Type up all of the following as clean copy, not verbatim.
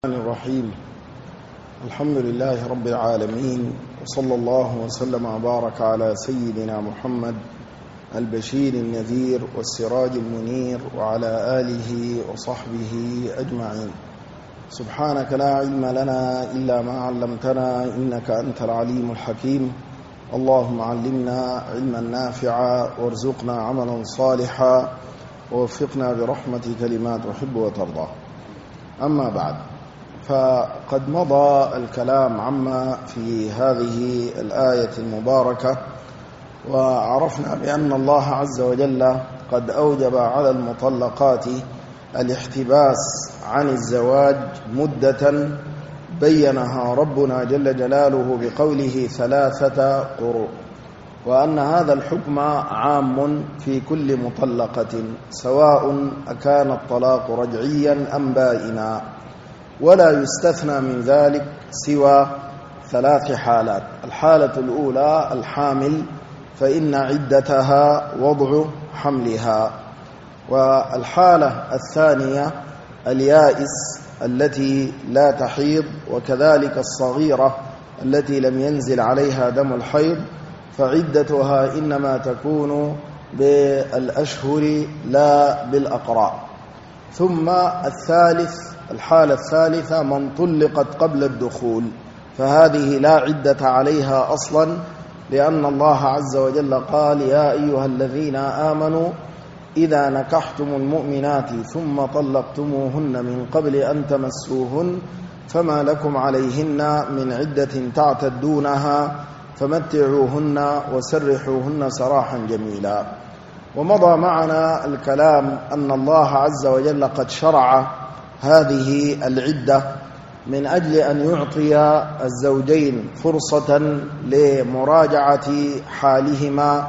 الرحمن الرحيم. الحمد لله رب العالمين، وصلى الله وسلم وبارك على سيدنا محمد البشير النذير والسراج المنير وعلى آله وصحبه أجمعين. سبحانك لا علم لنا إلا ما علمتنا إنك أنت العليم الحكيم. اللهم علمنا علما نافعا وارزقنا عملا صالحا ووفقنا برحمتك لما تحب وترضى. أما بعد، فقد مضى الكلام عما في هذه الآية المباركة، وعرفنا بأن الله عز وجل قد أوجب على المطلقات الاحتباس عن الزواج مدة بينها ربنا جل جلاله بقوله 3 قروء، وأن هذا الحكم عام في كل مطلقة سواء أكان الطلاق رجعيا أم بائنا، ولا يستثنى من ذلك سوى 3 حالات. الحالة الأولى الحامل، فإن عدتها وضع حملها. والحالة الثانية اليائس التي لا تحيض، وكذلك الصغيرة التي لم ينزل عليها دم الحيض، فعدتها إنما تكون بالأشهر لا بالأقراء. ثم الحالة الثالثة من طلقت قبل الدخول، فهذه لا عدة عليها أصلا، لأن الله عز وجل قال: يا أيها الذين آمنوا إذا نكحتم المؤمنات ثم طلقتموهن من قبل أن تمسوهن فما لكم عليهن من عدة تعتدونها فمتعوهن وسرحوهن سراحا جميلا. ومضى معنا الكلام أن الله عز وجل قد شرع هذه العدة من أجل أن يعطي الزوجين فرصة لمراجعة حالهما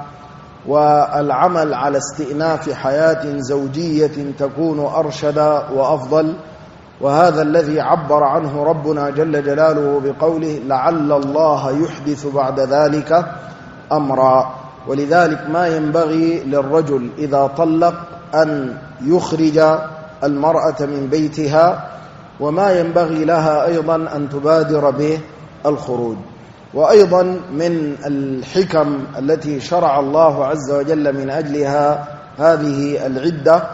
والعمل على استئناف حياة زوجية تكون أرشد وأفضل. وهذا الذي عبر عنه ربنا جل جلاله بقوله: لعل الله يحدث بعد ذلك أمرا. ولذلك ما ينبغي للرجل إذا طلق أن يخرج المرأة من بيتها، وما ينبغي لها أيضا أن تبادر به الخروج. وأيضا من الحكم التي شرع الله عز وجل من أجلها هذه العدة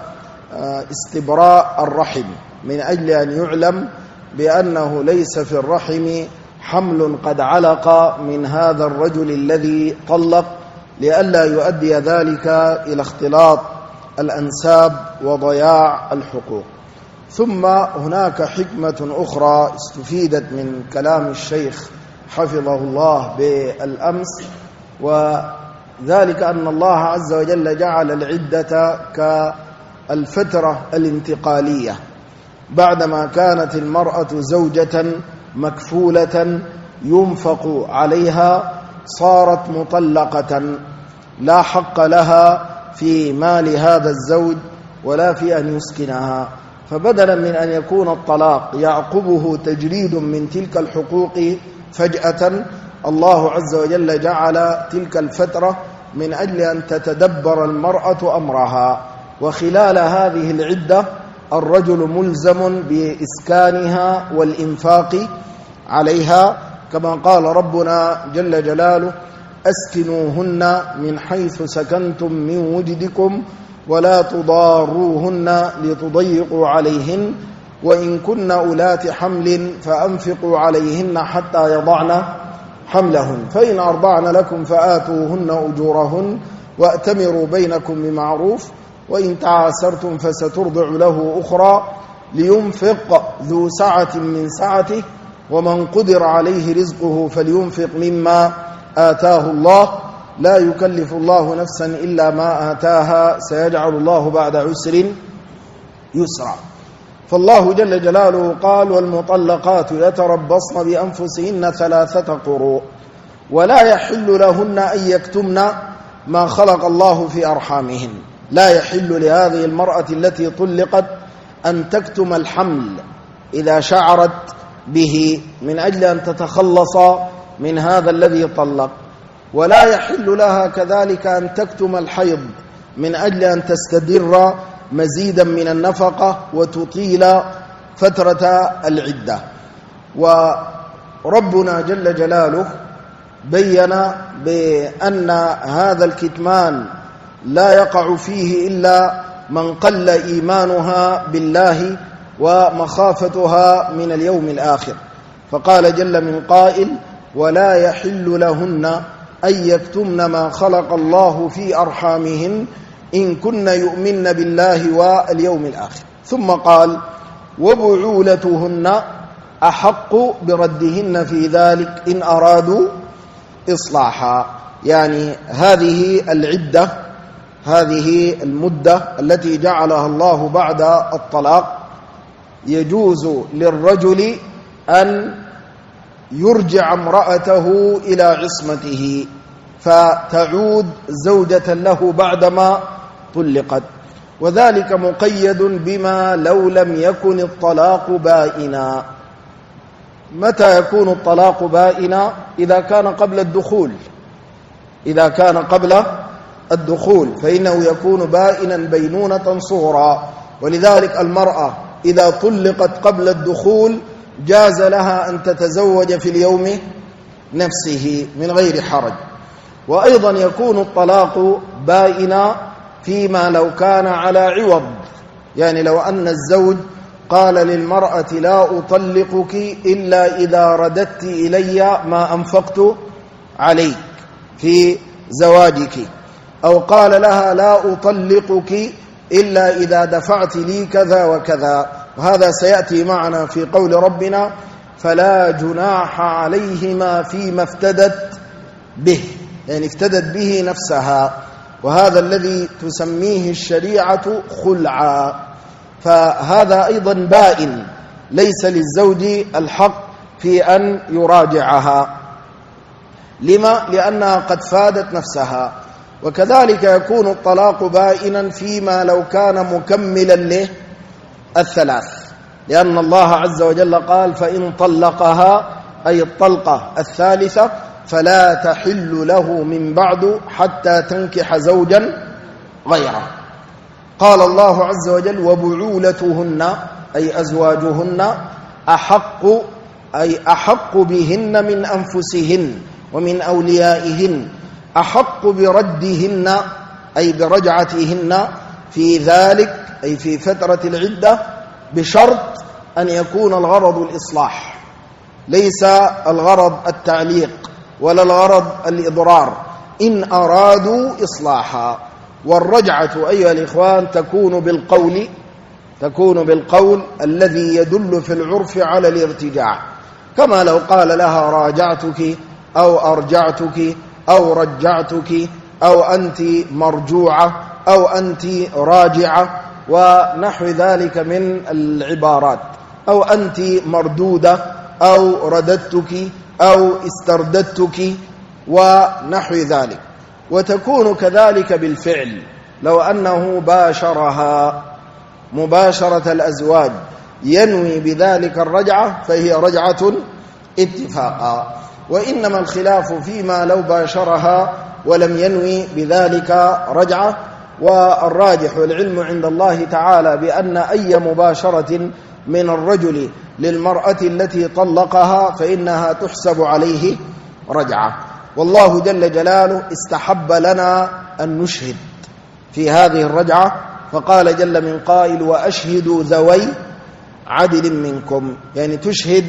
استبراء الرحم، من أجل أن يعلم بأنه ليس في الرحم حمل قد علق من هذا الرجل الذي طلق، لئلا يؤدي ذلك إلى اختلاط الأنساب وضياع الحقوق. ثم هناك حكمة أخرى استفيدت من كلام الشيخ حفظه الله بالأمس، وذلك أن الله عز وجل جعل العدة كالفترة الانتقالية. بعدما كانت المرأة زوجة مكفولة ينفق عليها، صارت مطلقة لا حق لها في مال هذا الزوج ولا في أن يسكنها. فبدلا من أن يكون الطلاق يعقبه تجريد من تلك الحقوق فجأة، الله عز وجل جعل تلك الفترة من أجل أن تتدبر المرأة أمرها. وخلال هذه العدة الرجل ملزم بإسكانها والإنفاق عليها، كما قال ربنا جل جلاله: أسكنوهن من حيث سكنتم من وجدكم ولا تضاروهن لتضيقوا عليهن وإن كن أولات حمل فأنفقوا عليهن حتى يضعن حملهن فإن أرضعن لكم فآتوهن أجورهن وأتمروا بينكم بمعروف وإن تعاسرتم فسترضع له أخرى لينفق ذو سعة من سعته ومن قدر عليه رزقه فلينفق مما آتاه الله لا يكلف الله نفسا إلا ما آتاها سيجعل الله بعد عسر يسرا. فالله جل جلاله قال: والمطلقات يتربصن بأنفسهن 3 قروء ولا يحل لهن أن يكتمن ما خلق الله في أرحامهن. لا يحل لهذه المرأة التي طلقت أن تكتم الحمل إذا شعرت به من أجل أن تتخلص من هذا الذي طلق، ولا يحل لها كذلك أن تكتم الحيض من أجل أن تستدر مزيدا من النفقة وتطيل فترة العدة. وربنا جل جلاله بين بأن هذا الكتمان لا يقع فيه إلا من قل إيمانها بالله ومخافتها من اليوم الآخر، فقال جل من قائل: ولا يحل لهن أن يكتمن ما خلق الله في أرحامهن إن كن يؤمن بالله واليوم الآخر. ثم قال: وبعولتهن أحق بردهن في ذلك إن أرادوا إصلاحا. يعني هذه العدة، هذه المدة التي جعلها الله بعد الطلاق، يجوز للرجل أن يرجع امرأته إلى عصمته فتعود زوجة له بعدما طلقت، وذلك مقيد بما لو لم يكن الطلاق بائنا. متى يكون الطلاق بائنا؟ إذا كان قبل الدخول. إذا كان قبل الدخول فإنه يكون بائنا بينونة صغرى، ولذلك المرأة إذا طلقت قبل الدخول جاز لها أن تتزوج في اليوم نفسه من غير حرج. وأيضا يكون الطلاق بائنا فيما لو كان على عوض، يعني لو أن الزوج قال للمرأة: لا أطلقك إلا إذا رددت إلي ما أنفقت عليك في زواجك، أو قال لها: لا أطلقك إلا إذا دفعت لي كذا وكذا. وهذا سيأتي معنا في قول ربنا: فلا جناح عليهما فيما افتدت به، يعني افتدت به نفسها، وهذا الذي تسميه الشريعة خلعا. فهذا أيضا بائن، ليس للزوج الحق في أن يراجعها. لما؟ لأنها قد فادت نفسها. وكذلك يكون الطلاق بائنا فيما لو كان مكملا له الثلاث، لأن الله عز وجل قال: فإن طلقها، أي الطلقة الثالثة، فلا تحل له من بعد حتى تنكح زوجا غيره. قال الله عز وجل: وبعولتهن، أي أزواجهن، أحق بهن من أنفسهن ومن أوليائهن، أحق بردهن، أي برجعتهن في ذلك، أي في فترة العدة، بشرط أن يكون الغرض الإصلاح، ليس الغرض التعليق ولا الغرض الإضرار، إن أرادوا إصلاحا. والرجعة أيها الإخوان تكون بالقول الذي يدل في العرف على الارتجاع، كما لو قال لها: راجعتك أو أرجعتك أو رجعتك أو أنت مرجوعة أو أنت راجعة ونحو ذلك من العبارات، أو أنت مردودة أو رددتك أو استرددتك ونحو ذلك. وتكون كذلك بالفعل، لو أنه باشرها مباشرة الأزواج ينوي بذلك الرجعة فهي رجعة اتفاقا. وإنما الخلاف فيما لو باشرها ولم ينوي بذلك رجعة. والراجح والعلم عند الله تعالى بأن أي مباشرة من الرجل للمرأة التي طلقها فإنها تحسب عليه رجعة. والله جل جلاله استحب لنا أن نشهد في هذه الرجعة، فقال جل من قائل: وأشهدوا ذوي عدل منكم، يعني تشهد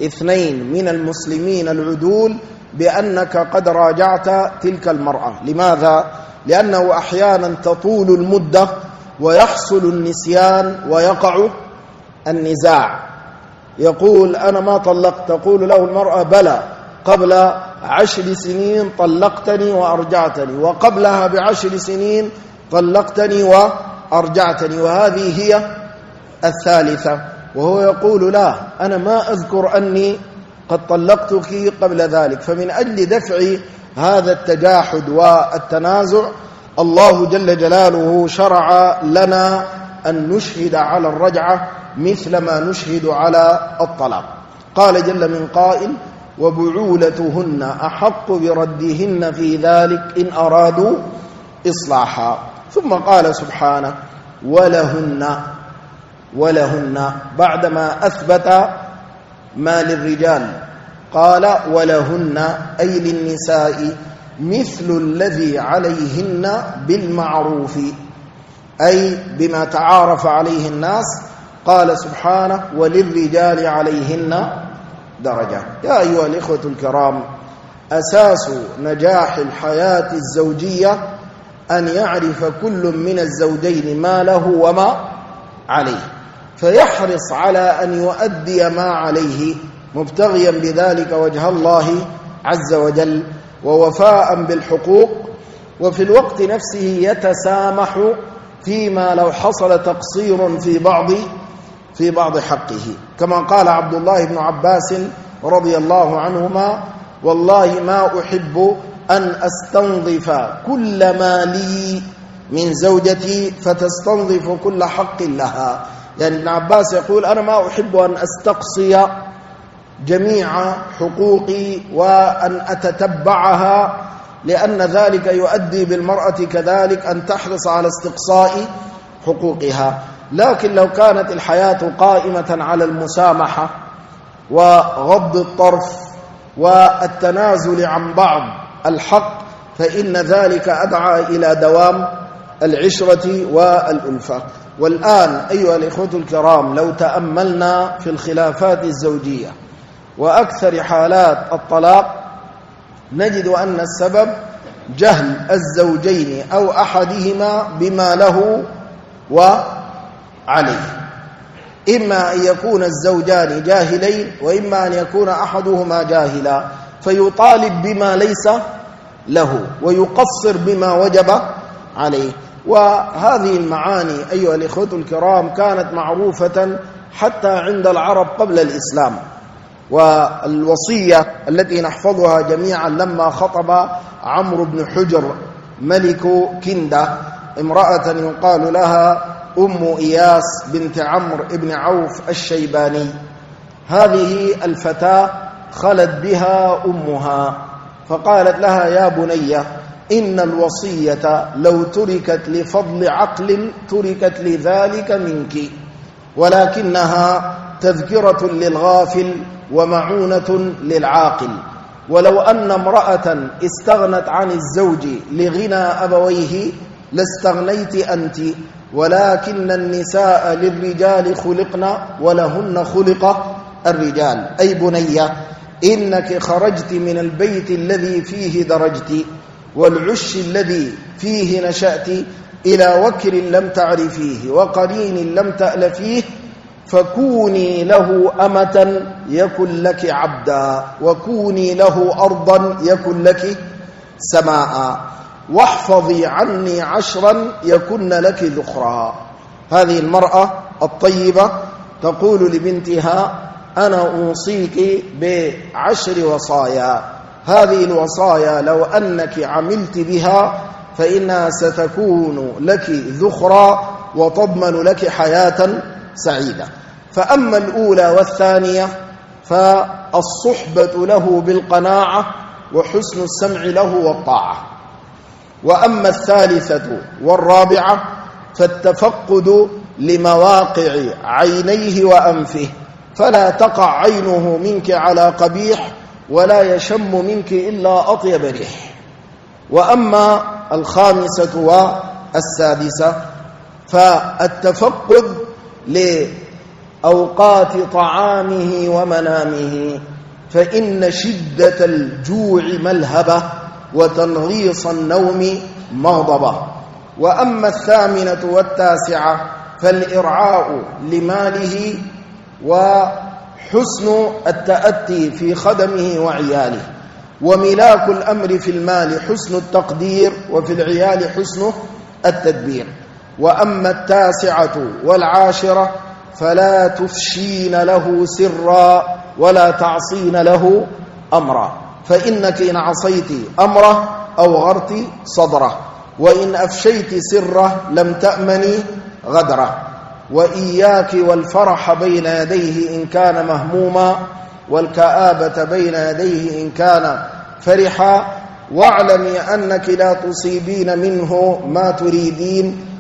2 من المسلمين العدول بأنك قد راجعت تلك المرأة. لماذا؟ لأنه أحيانا تطول المدة ويحصل النسيان ويقع النزاع. يقول: أنا ما طلقت، تقول له المرأة: بلى، قبل 10 سنين طلقتني وأرجعتني، وقبلها ب10 سنين طلقتني وأرجعتني، وهذه هي الثالثة. وهو يقول: لا، أنا ما أذكر أني قد طلقتك قبل ذلك. فمن أجل دفع هذا التجاحد والتنازع الله جل جلاله شرع لنا أن نشهد على الرجعة مثل ما نشهد على الطلاق. قال جل من قائل: وبعولتهن أحق بردهن في ذلك إن أرادوا إصلاحا. ثم قال سبحانه: ولهن، ولهن بعدما أثبت ما للرجال قال ولهن أي للنساء مثل الذي عليهن بالمعروف أي بما تعارف عليه الناس. قال سبحانه وللرجال عليهن درجة. يا أيها الإخوة الكرام، أساس نجاح الحياة الزوجية أن يعرف كل من الزوجين ما له وما عليه، فيحرص على أن يؤدي ما عليه مبتغيا بذلك وجه الله عز وجل ووفاء بالحقوق، وفي الوقت نفسه يتسامح فيما لو حصل تقصير في بعض حقه، كما قال عبد الله بن عباس رضي الله عنهما: والله ما أحب أن أستنظف كل ما لي من زوجتي فتستنظف كل حق لها. يعني ابن عباس يقول: أنا ما أحب أن أستقصي جميع حقوقي وأن أتتبعها، لأن ذلك يؤدي بالمرأة كذلك أن تحرص على استقصاء حقوقها. لكن لو كانت الحياة قائمة على المسامحة وغض الطرف والتنازل عن بعض الحق فإن ذلك أدعى إلى دوام العشرة والألفة. والآن أيها الإخوة الكرام، لو تأملنا في الخلافات الزوجية وأكثر حالات الطلاق نجد أن السبب جهل الزوجين أو أحدهما بما له وعليه، إما أن يكون الزوجان جاهلين وإما أن يكون أحدهما جاهلا فيطالب بما ليس له ويقصر بما وجب عليه. وهذه المعاني أيها الإخوة الكرام كانت معروفة حتى عند العرب قبل الإسلام. والوصية التي نحفظها جميعا لما خطب عمرو بن حجر ملك كندة امرأة يقال لها أم إياس بنت عمرو بن عوف الشيباني، هذه الفتاة خلت بها أمها فقالت لها: يا بني، إن الوصية لو تركت لفضل عقل تركت لذلك منك، ولكنها تذكرة للغافل ومعونة للعاقل. ولو أن امرأة استغنت عن الزوج لغنى أبويه لاستغنيت أنت، ولكن النساء للرجال خلقن ولهن خلق الرجال. أي بني، إنك خرجت من البيت الذي فيه درجت والعش الذي فيه نشأت إلى وكر لم تعرفيه وقرين لم تألفيه، فكوني له أمة يكن لك عبدا، وكوني له أرضا يكن لك سماء، واحفظي عني 10 يكن لك ذخرا. هذه المرأة الطيبة تقول لبنتها: أنا أوصيك ب10 وصايا، هذه الوصايا لو أنك عملت بها فإنها ستكون لك ذخرا وتضمن لك حياة سعيدة. فأما الأولى والثانية فالصحبة له بالقناعة وحسن السمع له والطاعة، وأما الثالثة والرابعة فالتفقد لمواقع عينيه وأنفه، فلا تقع عينه منك على قبيح ولا يشم منك إلا أطيب ريح. وأما الخامسة والسادسة فالتفقد لأوقات طعامه ومنامه، فإن شدة الجوع ملهبة وتنغيص النوم مغضبة. وأما الثامنة والتاسعة فالإرعاء لماله وحسن التأتي في خدمه وعياله، وملاك الأمر في المال حسن التقدير وفي العيال حسن التدبير. وأما التاسعة والعاشرة فلا تفشين له سرا ولا تعصين له أمرا، فإنك إن عصيت أمره أوغرت صدره، وإن أفشيت سره لم تأمني غدره. وإياك والفرح بين يديه إن كان مهموما، والكآبة بين يديه إن كان فرحا، واعلمي أنك لا تصيبين منه ما تريدين،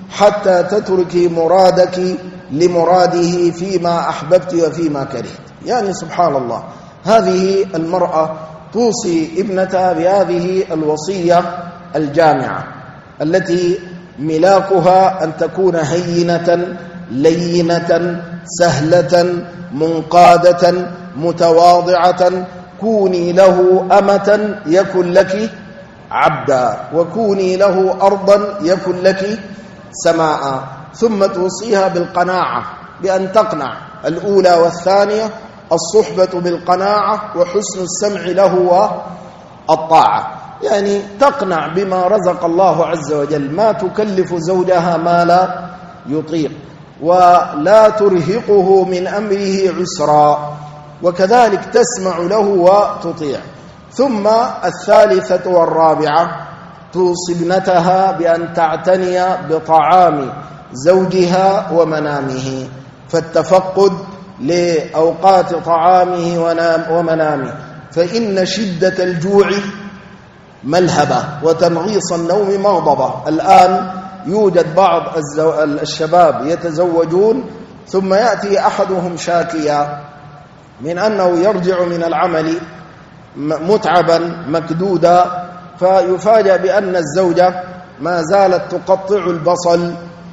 حتى تتركي مرادك لمراده فيما أحببت وفيما كرهت. يعني سبحان الله، هذه المرأة توصي ابنتها بهذه الوصية الجامعة التي ملاكها أن تكون هينة لينة سهلة منقادة متواضعة. كوني له أمة يكن لك عبدا، وكوني له أرضا يكن لك سماء. ثم توصيها بالقناعة، بأن تقنع. الأولى والثانية الصحبة بالقناعة وحسن السمع له والطاعة، يعني تقنع بما رزق الله عز وجل، ما تكلف زوجها ما لا يطيق، ولا ترهقه من أمره عسرا، وكذلك تسمع له وتطيع. ثم الثالثة والرابعة توصي ابنتها بأن تعتني بطعام زوجها ومنامه، فالتفقد لأوقات طعامه ومنامه، فإن شدة الجوع ملهبة وتنغيص النوم مغضبة. الآن يوجد بعض الشباب يتزوجون ثم يأتي أحدهم شاكيا من أنه يرجع من العمل متعبا مكدودا، فيفاجأ بأن الزوجة ما زالت تقطع البصل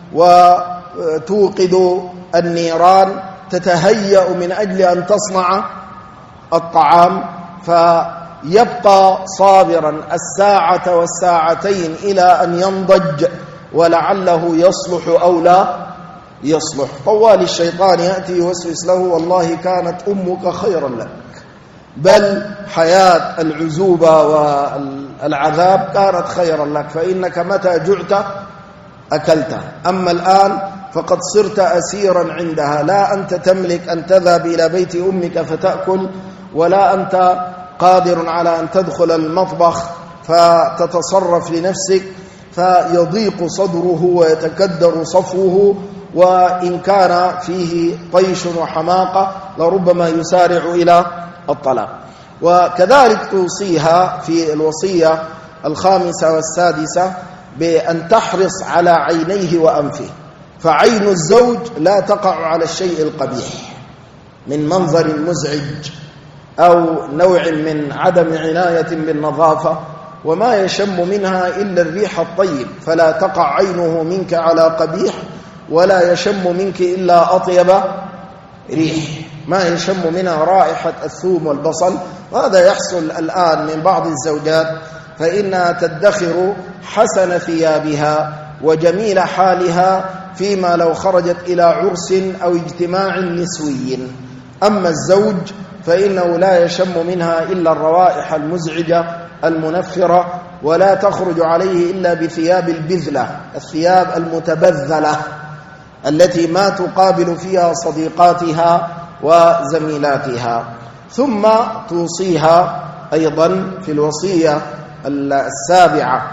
وتوقد النيران، تتهيأ من أجل أن تصنع الطعام، فيبقى صابرا الساعة والساعتين إلى أن ينضج ولعله يصلح أو لا يصلح. طوال الشيطان يأتي يوسوس له: والله كانت أمك خيرا لك، بل حياة العزوبة والعذاب كانت خيرا لك، فإنك متى جعت أكلت، أما الآن فقد صرت أسيرا عندها، لا أنت تملك أن تذهب إلى بيت أمك فتأكل، ولا أنت قادر على أن تدخل المطبخ فتتصرف لنفسك، فيضيق صدره ويتكدر صفوه، وإن كان فيه طيش وحماقة لربما يسارع إلى الطلاق. وكذلك توصيها في الوصية الخامسة والسادسة بأن تحرص على عينيه وأنفه، فعين الزوج لا تقع على الشيء القبيح من منظر مزعج أو نوع من عدم عناية بالنظافة، وما يشم منها إلا الريح الطيب، فلا تقع عينه منك على قبيح، ولا يشم منك إلا أطيب ريح، ما يشم منها رائحة الثوم والبصل. وهذا يحصل الآن من بعض الزوجات، فإنها تدخر حسن ثيابها وجميل حالها فيما لو خرجت إلى عرس أو اجتماع نسوي، أما الزوج فإنه لا يشم منها إلا الروائح المزعجة المنفرة، ولا تخرج عليه إلا بثياب البذلة، الثياب المتبذلة التي ما تقابل فيها صديقاتها وزميلاتها. ثم توصيها أيضا في الوصية السابعة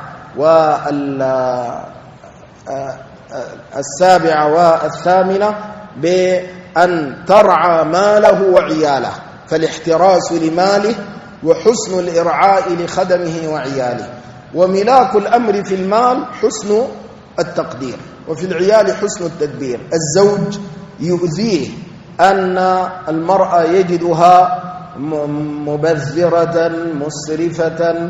والثامنة بأن ترعى ماله وعياله، فالاحتراس لماله وحسن الإرعاء لخدمه وعياله. وملاك الأمر في المال حسن التقدير، وفي العيال حسن التدبير. الزوج يؤذيه أن المرأة يجدها مبذرة مسرفة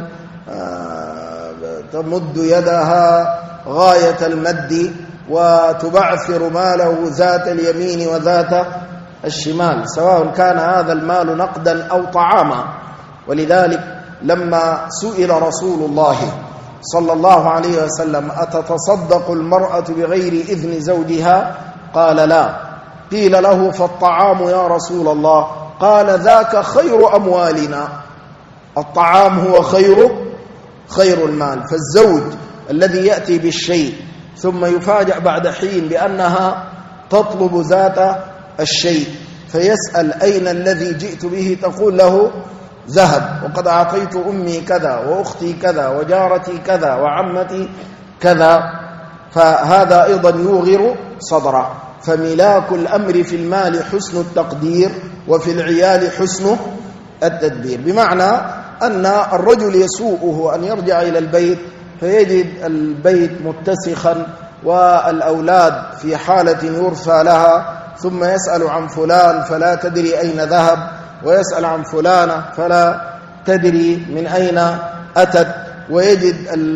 تمد يدها غاية المد وتبعثر ماله ذات اليمين وذات الشمال، سواء كان هذا المال نقدا أو طعاما. ولذلك لما سئل رسول الله صلى الله عليه وسلم: أتتصدق المرأة بغير إذن زوجها؟ قال: لا. قيل له: فالطعام يا رسول الله؟ قال: ذاك خير أموالنا، الطعام هو خير المال. فالزوج الذي يأتي بالشيء ثم يفاجأ بعد حين بأنها تطلب ذات الشيء، فيسأل: أين الذي جئت به؟ تقول له: ذهب، وقد أعطيت أمي كذا وأختي كذا وجارتي كذا وعمتي كذا، فهذا أيضا يوغر صدره. فملاك الأمر في المال حسن التقدير، وفي العيال حسن التدبير، بمعنى أن الرجل يسوءه أن يرجع إلى البيت فيجد البيت متسخا والأولاد في حالة يرثى لها، ثم يسأل عن فلان فلا تدري أين ذهب، ويسأل عن فلانة فلا تدري من أين أتت، ويجد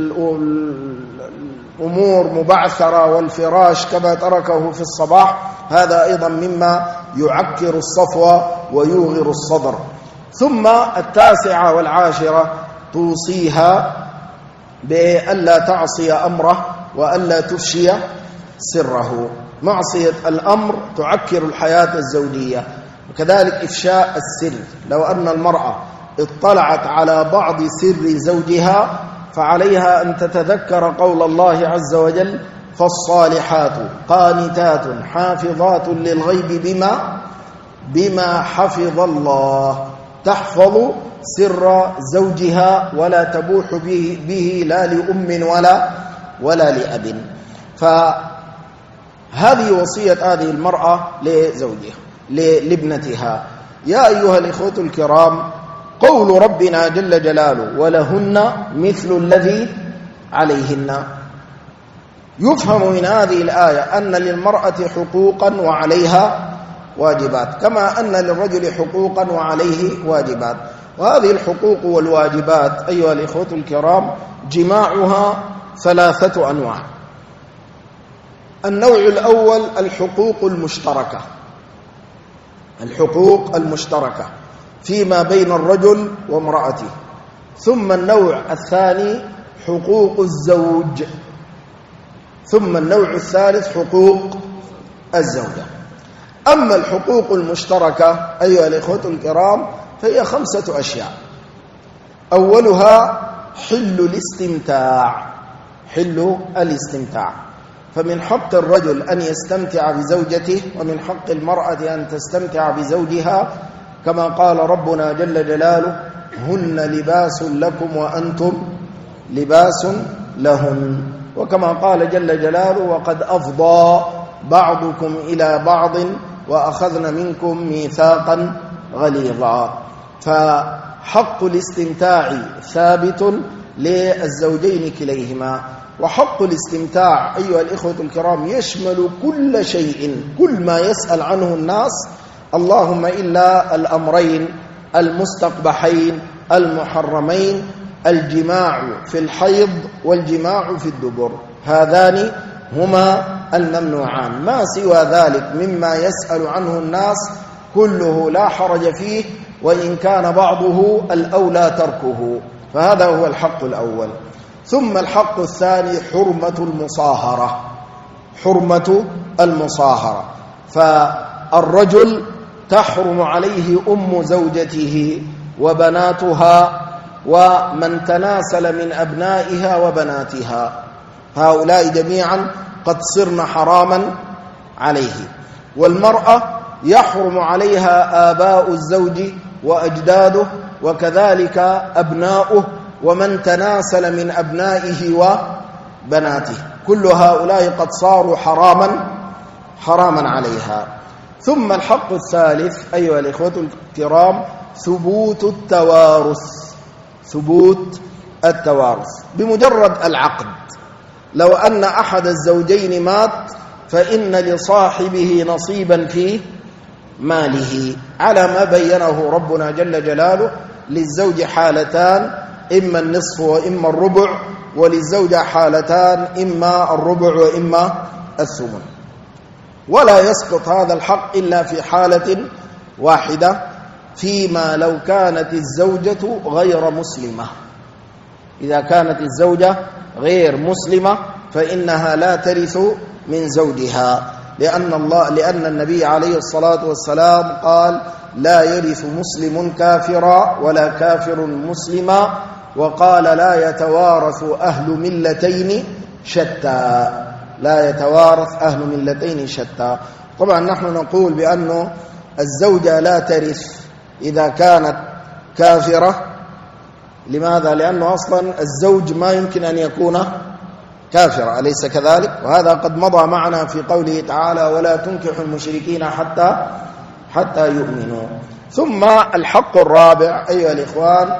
الأمور مبعثرة والفراش كما تركه في الصباح. هذا أيضا مما يعكر الصفوة ويوغر الصدر. ثم 9 والعاشرة توصيها بألا تعصي أمره وألا تفشي سره. معصية الأمر تعكر الحياة الزوجية، وكذلك إفشاء السر. لو أن المرأة اطلعت على بعض سر زوجها فعليها أن تتذكر قول الله عز وجل: فالصالحات قانتات حافظات للغيب بما حفظ الله. تحفظ سر زوجها ولا تبوح به لا لأم ولا لأب. فهذه وصية هذه المرأة لزوجها لابنتها. يا أيها الإخوة الكرام، قول ربنا جل جلاله: ولهن مثل الذي عليهن، يفهم من هذه الآية أن للمرأة حقوقا وعليها واجبات، كما أن للرجل حقوقا وعليه واجبات. وهذه الحقوق والواجبات أيها الإخوة الكرام جماعها 3 أنواع. النوع الأول الحقوق المشتركة، الحقوق المشتركة فيما بين الرجل وامرأته. ثم النوع الثاني حقوق الزوج. ثم النوع الثالث حقوق الزوجة. أما الحقوق المشتركة أيها الإخوة الكرام فهي 5 أشياء. أولها حل الاستمتاع. حل الاستمتاع، فمن حق الرجل أن يستمتع بزوجته، ومن حق المرأة أن تستمتع بزوجها، كما قال ربنا جل جلاله: هن لباس لكم وأنتم لباس لهن. وكما قال جل جلاله: وقد أفضى بعضكم إلى بعض وأخذن منكم ميثاقا غليظا. فحق الاستمتاع ثابت للزوجين كليهما. وحق الاستمتاع أيها الإخوة الكرام يشمل كل شيء، كل ما يسأل عنه الناس، اللهم إلا الأمرين المستقبحين المحرمين: الجماع في الحيض والجماع في الدبر. هذان هما الممنوعان. ما سوى ذلك مما يسأل عنه الناس كله لا حرج فيه، وإن كان بعضه الأولى تركه. فهذا هو الحق الأول. ثم الحق الثاني حرمة المصاهرة. حرمة المصاهرة، فالرجل تحرم عليه أم زوجته وبناتها ومن تناسل من أبنائها وبناتها، هؤلاء جميعا قد صرن حراما عليه. والمرأة يحرم عليها آباء الزوج وأجداده، وكذلك أبناؤه ومن تناسل من أبنائه وبناته، كل هؤلاء قد صاروا حراما عليها. ثم الحق الثالث أيها الإخوة الكرام ثبوت التوارث. ثبوت التوارث بمجرد العقد. لو أن أحد الزوجين مات فإن لصاحبه نصيبا في ماله، على ما بينه ربنا جل جلاله: للزوج حالتان، إما النصف وإما الربع، وللزوجة حالتان، إما الربع وإما الثمن. ولا يسقط هذا الحق إلا في حالة واحدة، فيما لو كانت الزوجة غير مسلمة. إذا كانت الزوجة غير مسلمة فإنها لا ترث من زوجها، لأن النبي عليه الصلاة والسلام قال: لا يرث مسلم كافرا ولا كافر مسلما، وقال: لا يتوارث أهل ملتين شتى. لا يتوارث أهل ملتين شتى. طبعا نحن نقول بأنه الزوجة لا ترث إذا كانت كافرة. لماذا؟ لأنه أصلا الزوج ما يمكن أن يكون كافرا، أليس كذلك؟ وهذا قد مضى معنا في قوله تعالى: ولا تنكحوا المشركين حتى يؤمنوا. ثم الحق الرابع أيها الإخوان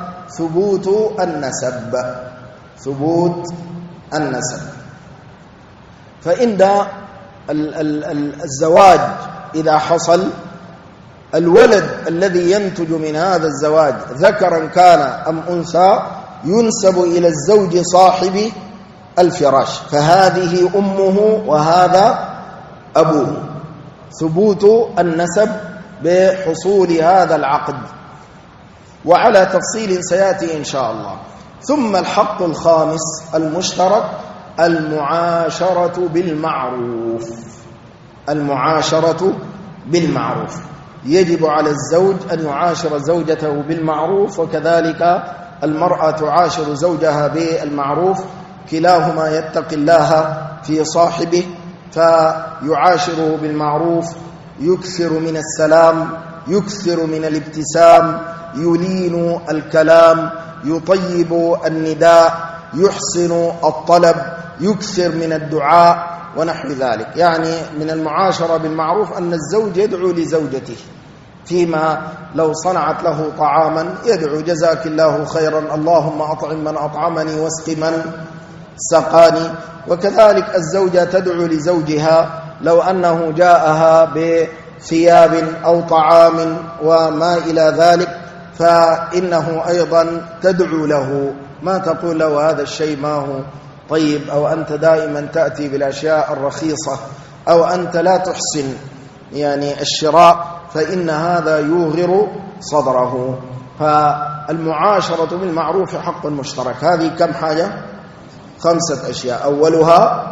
ثبوت النسب. ثبوت النسب. فإن الزواج إذا حصل الولد الذي ينتج من هذا الزواج ذكرا كان أم أنثى ينسب إلى الزوج صاحب الفراش، فهذه أمه وهذا أبوه، ثبوت النسب بحصول هذا العقد، وعلى تفصيل سيأتي إن شاء الله. ثم الحق الخامس المشترك المعاشرة بالمعروف. المعاشرة بالمعروف، يجب على الزوج أن يعاشر زوجته بالمعروف، وكذلك المرأة تعاشر زوجها بالمعروف، كلاهما يتقي الله في صاحبه فيعاشره بالمعروف، يكثر من السلام، يكثر من الابتسام، يلين الكلام، يطيب النداء، يحسن الطلب، يكثر من الدعاء ونحو ذلك. يعني من المعاشرة بالمعروف أن الزوج يدعو لزوجته، فيما لو صنعت له طعاما يدعو جزاك الله خيرا، اللهم أطعم من أطعمني واسق من سقاني. وكذلك الزوجة تدعو لزوجها لو أنه جاءها بثياب أو طعام وما إلى ذلك، فإنه أيضا تدعو له، ما تقول له هذا الشيء ما هو طيب، أو أنت دائما تأتي بالأشياء الرخيصة، أو أنت لا تحسن يعني الشراء، فإن هذا يوغر صدره. فالمعاشرة بالمعروف حق مشترك. هذه كم حاجة؟ 5 أشياء. أولها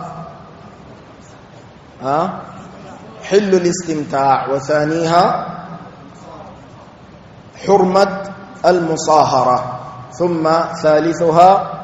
حل الاستمتاع، وثانيها حرمة المصاهرة، ثم ثالثها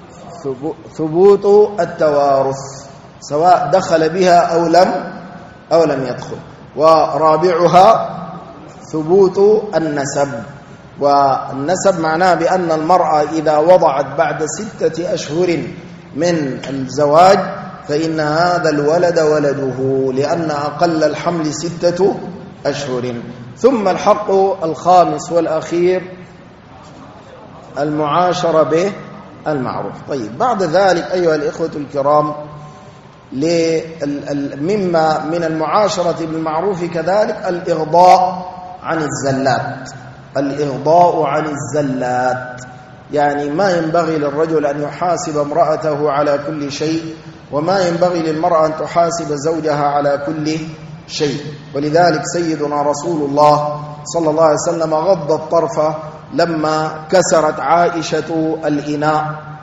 ثبوت التوارث سواء دخل بها أو لم يدخل، ورابعها ثبوت النسب. والنسب معناه بأن المرأة إذا وضعت بعد 6 أشهر من الزواج فإن هذا الولد ولده، لأن أقل الحمل 6 أشهر. ثم الحق الخامس والأخير المعاشرة بالمعروف. طيب، بعد ذلك أيها الإخوة الكرام، مما من المعاشرة بالمعروف كذلك الإغضاء عن الزلات. الإغضاء عن الزلات يعني ما ينبغي للرجل أن يحاسب امرأته على كل شيء، وما ينبغي للمرأة أن تحاسب زوجها على كل شيء. ولذلك سيدنا رسول الله صلى الله عليه وسلم غض الطرف لما كسرت عائشة الإناء،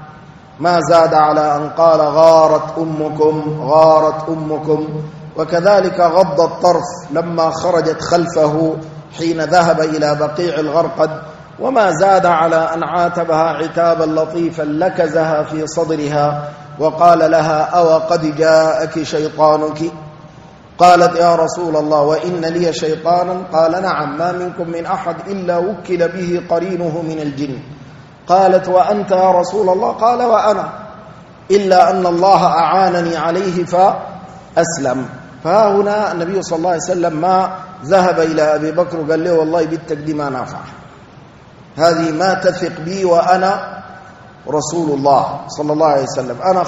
ما زاد على أن قال غارت أمكم غارت أمكم. وكذلك غض الطرف لما خرجت خلفه حين ذهب إلى بقيع الغرقد، وما زاد على أن عاتبها عتابا لطيفا لكزها في صدرها وقال لها أو قد جاءك شيطانك؟ قالت يا رسول الله وإن لي شيطانا؟ قال نعم، ما منكم من أحد إلا وكل به قرينه من الجن. قالت وأنت يا رسول الله؟ قال وأنا، إلا أن الله أعانني عليه فأسلم. فهنا النبي صلى الله عليه وسلم ما ذهب إلى أبي بكر وقال له والله بنتك دي ما نافع، هذه ما تثق بي وأنا رسول الله صلى الله عليه وسلم. أنا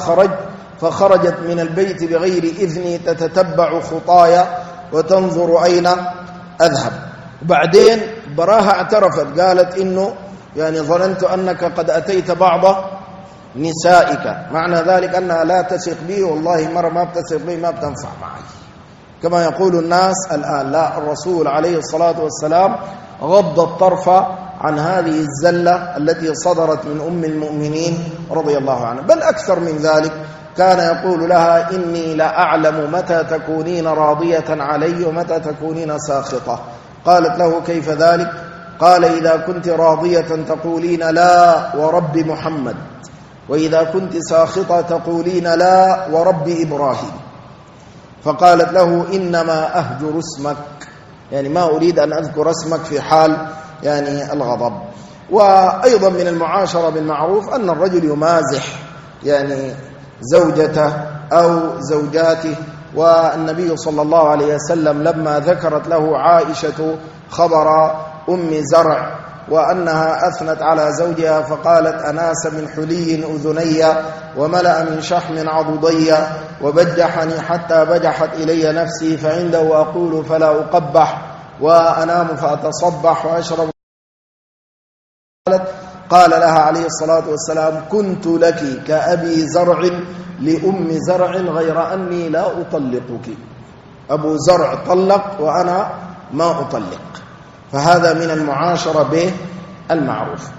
فخرجت من البيت بغير إذني تتتبع خطايا وتنظر أين أذهب. وبعدين براها اعترفت، قالت إنه يعني ظننت أنك قد أتيت بعض نسائك، معنى ذلك أنها لا تثق بي، والله مرة ما بتثق بي ما بتنفع معي كما يقول الناس الآن. لا، الرسول عليه الصلاة والسلام غض الطرف عن هذه الزلة التي صدرت من أم المؤمنين رضي الله عنها، بل أكثر من ذلك كان يقول لها إني لأعلم متى تكونين راضية علي ومتى تكونين ساخطة. قالت له كيف ذلك؟ قال إذا كنت راضية تقولين لا ورب محمد، وإذا كنت ساخطة تقولين لا ورب إبراهيم. فقالت له إنما أهجر اسمك، يعني ما أريد أن أذكر اسمك في حال يعني الغضب. وأيضا من المعاشرة بالمعروف أن الرجل يمازح يعني زوجته أو زوجاته. والنبي صلى الله عليه وسلم لما ذكرت له عائشة خبر أم زرع وأنها أثنت على زوجها فقالت: أناس من حلي أذني وملأ من شحم عضدي وبجحني حتى بجحت إلي نفسي، فعنده أقول فلا أقبح وأنام فأتصبح وأشرب. قال لها عليه الصلاة والسلام: كنت لك كأبي زرع لأم زرع غير أني لا أطلقك. أبو زرع طلق وأنا ما أطلق. فهذا من المعاشرة بالمعروف.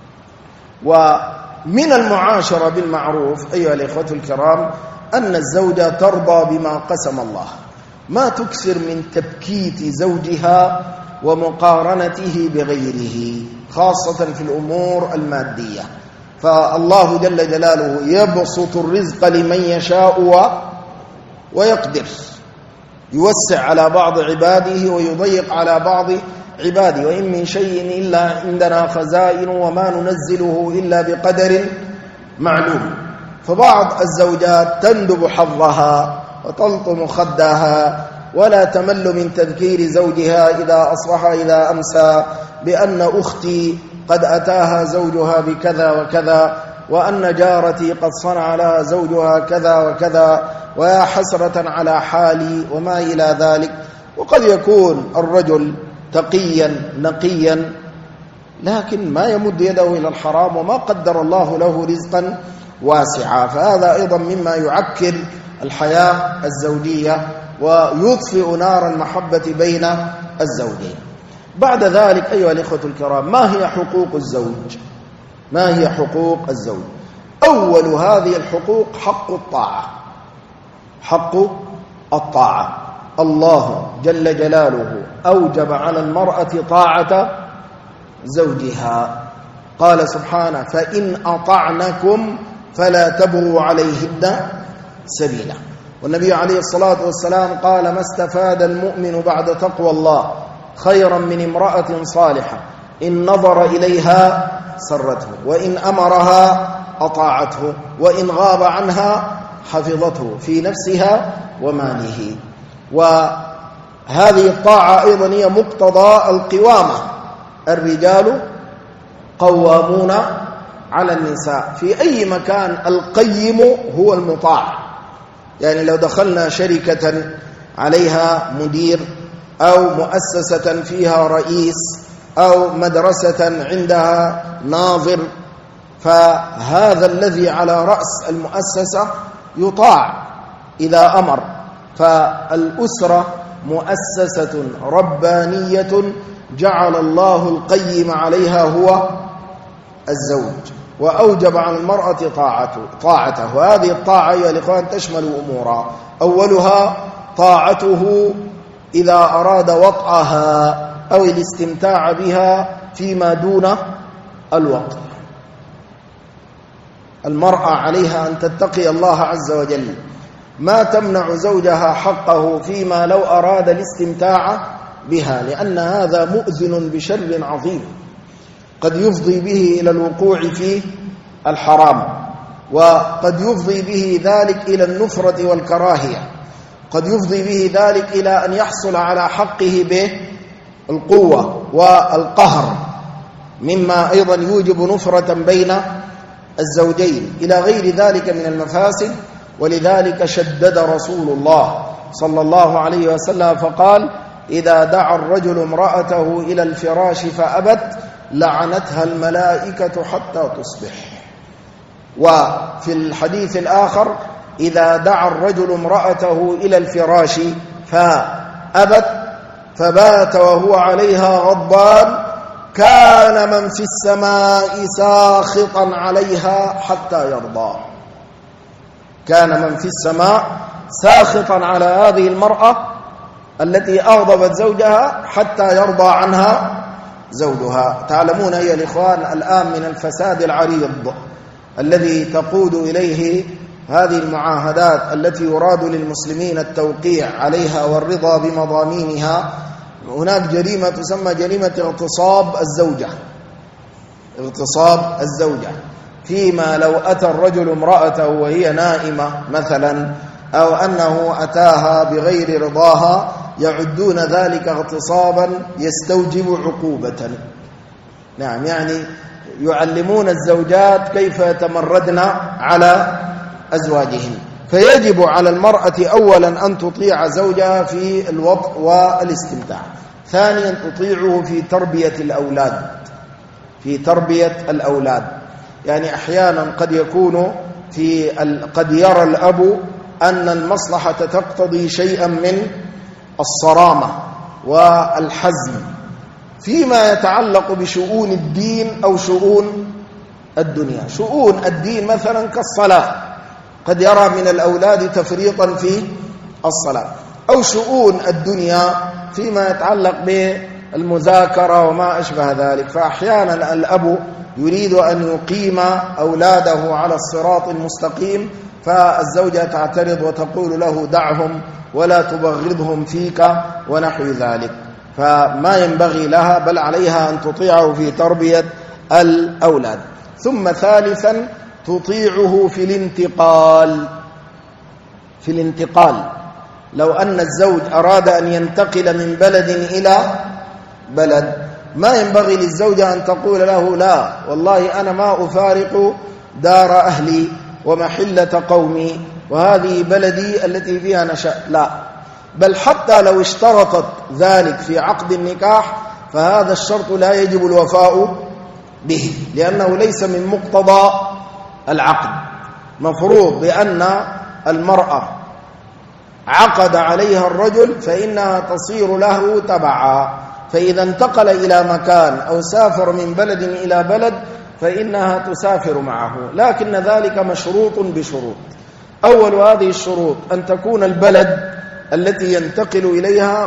ومن المعاشرة بالمعروف أيها الإخوة الكرام أن الزوجة ترضى بما قسم الله، ما تكثر من تبكيت زوجها ومقارنته بغيره، خاصة في الأمور المادية. فالله جل جلاله يبسط الرزق لمن يشاء ويقدر، يوسع على بعض عباده ويضيق على بعض عباده. وإن من شيء إلا عندنا خزائن وما ننزله إلا بقدر معلوم. فبعض الزوجات تندب حظها وتلطم خدها ولا تمل من تذكير زوجها إذا أصبح إذا أمسى بأن أختي قد أتاها زوجها بكذا وكذا، وأن جارتي قد صنع لها زوجها كذا وكذا، ويا حسرة على حالي وما إلى ذلك. وقد يكون الرجل تقيا نقيا لكن ما يمد يده إلى الحرام وما قدر الله له رزقا واسعا، فهذا أيضا مما يعكر الحياة الزوجية ويطفئ نار المحبة بين الزوجين. بعد ذلك أيها الإخوة الكرام، ما هي حقوق الزوج؟ ما هي حقوق الزوج؟ أول هذه الحقوق حق الطاعة. حق الطاعة. الله جل جلاله أوجب على المرأة طاعة زوجها، قال سبحانه: فإن أطعنكم فلا تبغوا عليهن سبيلا. والنبي عليه الصلاة والسلام قال: ما استفاد المؤمن بعد تقوى الله خيرا من امرأة صالحة إن نظر إليها سرته، وإن أمرها أطاعته، وإن غاب عنها حفظته في نفسها وماله. وهذه الطاعة أيضا هي مقتضى القوامة. الرجال قوامون على النساء في أي مكان. القيم هو المطاع. يعني لو دخلنا شركة عليها مدير أو مؤسسة فيها رئيس أو مدرسة عندها ناظر، فهذا الذي على رأس المؤسسة يطاع إذا أمر. فالأسرة مؤسسة ربانية جعل الله القيم عليها هو الزوج، وأوجب على المرأة طاعته. وهذه الطاعة أيها الإخوان تشمل أمورا. أولها طاعته إذا أراد وطئها أو الاستمتاع بها فيما دون الوطء. المرأة عليها أن تتقي الله عز وجل، ما تمنع زوجها حقه فيما لو أراد الاستمتاع بها، لأن هذا مؤذن بشر عظيم قد يفضي به إلى الوقوع في الحرام، وقد يفضي به ذلك إلى النفرة والكراهية، قد يفضي به ذلك إلى أن يحصل على حقه بالقوة والقهر، مما أيضا يوجب نفرة بين الزوجين، إلى غير ذلك من المفاسد. ولذلك شدد رسول الله صلى الله عليه وسلم فقال: إذا دعا الرجل امرأته إلى الفراش فأبت لعنتها الملائكة حتى تصبح. وفي الحديث الآخر: إذا دعا الرجل امرأته إلى الفراش فأبت فبات وهو عليها غضبان كان من في السماء ساخطا عليها حتى يرضى. كان من في السماء ساخطا على هذه المرأة التي أغضبت زوجها حتى يرضى عنها زوجها. تعلمون أيها الإخوان الآن من الفساد العريض الذي تقود إليه هذه المعاهدات التي يراد للمسلمين التوقيع عليها والرضا بمضامينها، هناك جريمة تسمى جريمة اغتصاب الزوجة. اغتصاب الزوجة، فيما لو أتى الرجل امرأته وهي نائمة مثلا، أو أنه أتاها بغير رضاها، يعدون ذلك اغتصابا يستوجب عقوبة. نعم، يعني يعلمون الزوجات كيف يتمردن على أزواجهن. فيجب على المرأة أولا أن تطيع زوجها في الوطء والاستمتاع. ثانيا تطيعه في تربية الأولاد، في تربية الأولاد. يعني أحيانا قد يرى الأب أن المصلحة تقتضي شيئا من الصرامة والحزم فيما يتعلق بشؤون الدين أو شؤون الدنيا. شؤون الدين مثلا كالصلاة، قد يرى من الأولاد تفريطا في الصلاة، أو شؤون الدنيا فيما يتعلق بالمذاكرة وما أشبه ذلك. فأحيانا الأب يريد أن يقيم أولاده على الصراط المستقيم، فالزوجة تعترض وتقول له دعهم ولا تبغضهم فيك ونحو ذلك. فما ينبغي لها، بل عليها أن تطيعه في تربية الأولاد. ثم ثالثا تطيعه في الانتقال. لو أن الزوج أراد أن ينتقل من بلد إلى بلد، ما ينبغي للزوجة أن تقول له لا والله أنا ما أفارق دار أهلي ومحلة قومي وهذه بلدي التي فيها نشأ، لا، بل حتى لو اشترطت ذلك في عقد النكاح فهذا الشرط لا يجب الوفاء به، لأنه ليس من مقتضى العقد. مفروض بأن المرأة عقد عليها الرجل فإنها تصير له تبعا، فإذا انتقل إلى مكان أو سافر من بلد إلى بلد فإنها تسافر معه، لكن ذلك مشروط بشروط. أول هذه الشروط أن تكون البلد التي ينتقل إليها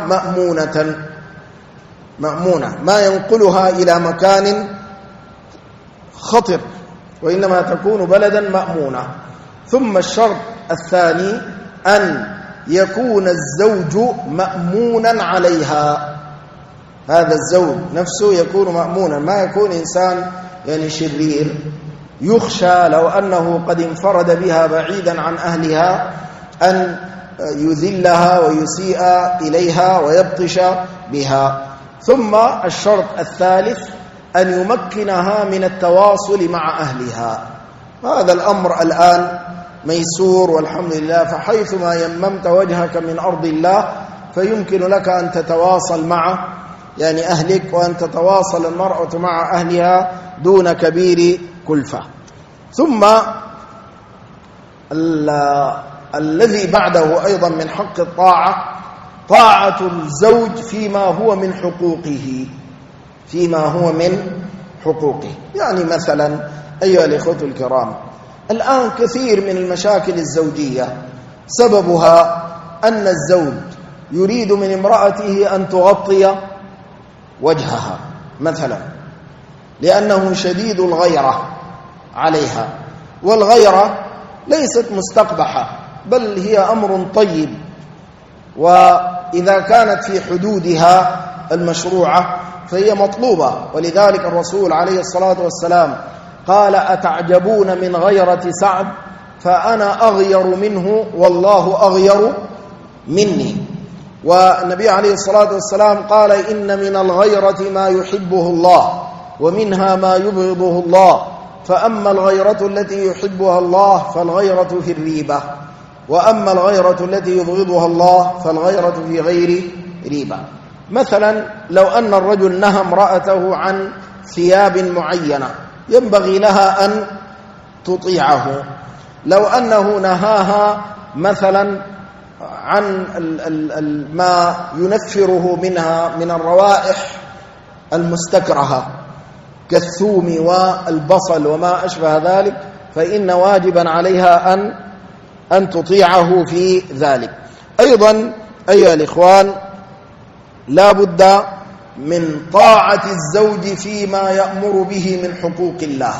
مأمونة، ما ينقلها إلى مكان خطر، وإنما تكون بلدا مأمونة. ثم الشرط الثاني أن يكون الزوج مأمونا عليها، هذا الزوج نفسه يكون مأمونا، ما يكون إنسان يعني شرير يخشى لو أنه قد انفرد بها بعيدا عن أهلها أن يذلها ويسيء إليها ويبطش بها. ثم الشرط الثالث أن يمكنها من التواصل مع أهلها. هذا الأمر الآن ميسور والحمد لله، فحيثما يممت وجهك من أرض الله فيمكن لك أن تتواصل مع يعني أهلك، وأن تتواصل المرأة مع أهلها دون كبير كلفة. ثم الذي بعده أيضا من حق الطاعة طاعة الزوج فيما هو من حقوقه. يعني مثلا أيها الإخوة الكرام، الآن كثير من المشاكل الزوجية سببها أن الزوج يريد من امرأته أن تغطي وجهها مثلا، لأنه شديد الغيرة عليها، والغيرة ليست مستقبحة بل هي أمر طيب، وإذا كانت في حدودها المشروعة فهي مطلوبة. ولذلك الرسول عليه الصلاة والسلام قال أتعجبون من غيرة سعد فأنا أغير منه والله أغير مني. والنبي عليه الصلاة والسلام قال إن من الغيرة ما يحبه الله ومنها ما يبغضه الله، فأما الغيرة التي يحبها الله فالغيرة في الريبة، وأما الغيرة التي يبغضها الله فالغيرة في غير ريبة. مثلا لو أن الرجل نهى امرأته عن ثياب معينة ينبغي لها أن تطيعه. لو أنه نهاها مثلا عن ما ينفره منها من الروائح المستكرهة كالثوم والبصل وما أشبه ذلك، فإن واجبا عليها أن تطيعه في ذلك. أيضا أيها الإخوان لا بد من طاعة الزوج فيما يأمر به من حقوق الله.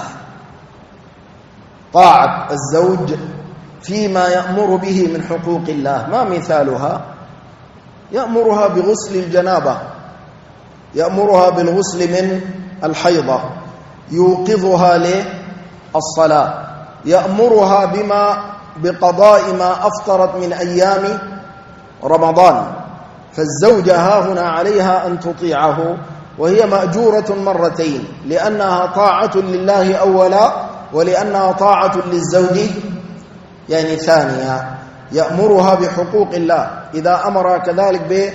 طاعة الزوج فيما يأمر به من حقوق الله، ما مثالها؟ يأمرها بغسل الجنابة، يأمرها بالغسل من الحيضة، يوقظها للصلاة، يأمرها بقضاء ما أفطرت من أيام رمضان. فالزوجة هاهنا عليها أن تطيعه وهي مأجورة مرتين، لأنها طاعة لله أولا، ولأنها طاعة للزوج يعني ثانيا. يأمرها بحقوق الله إذا أمر كذلك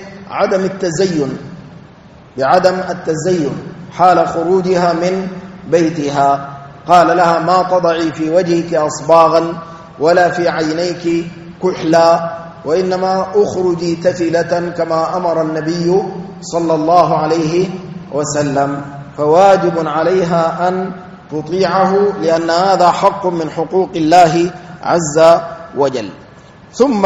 بعدم التزين حال خروجها من بيتها. قال لها: ما تضعي في وجهك أصباغا ولا في عينيك كحلا، وإنما أخرجي تفلة كما أمر النبي صلى الله عليه وسلم. فواجب عليها أن تطيعه، لأن هذا حق من حقوق الله عز وجل. ثم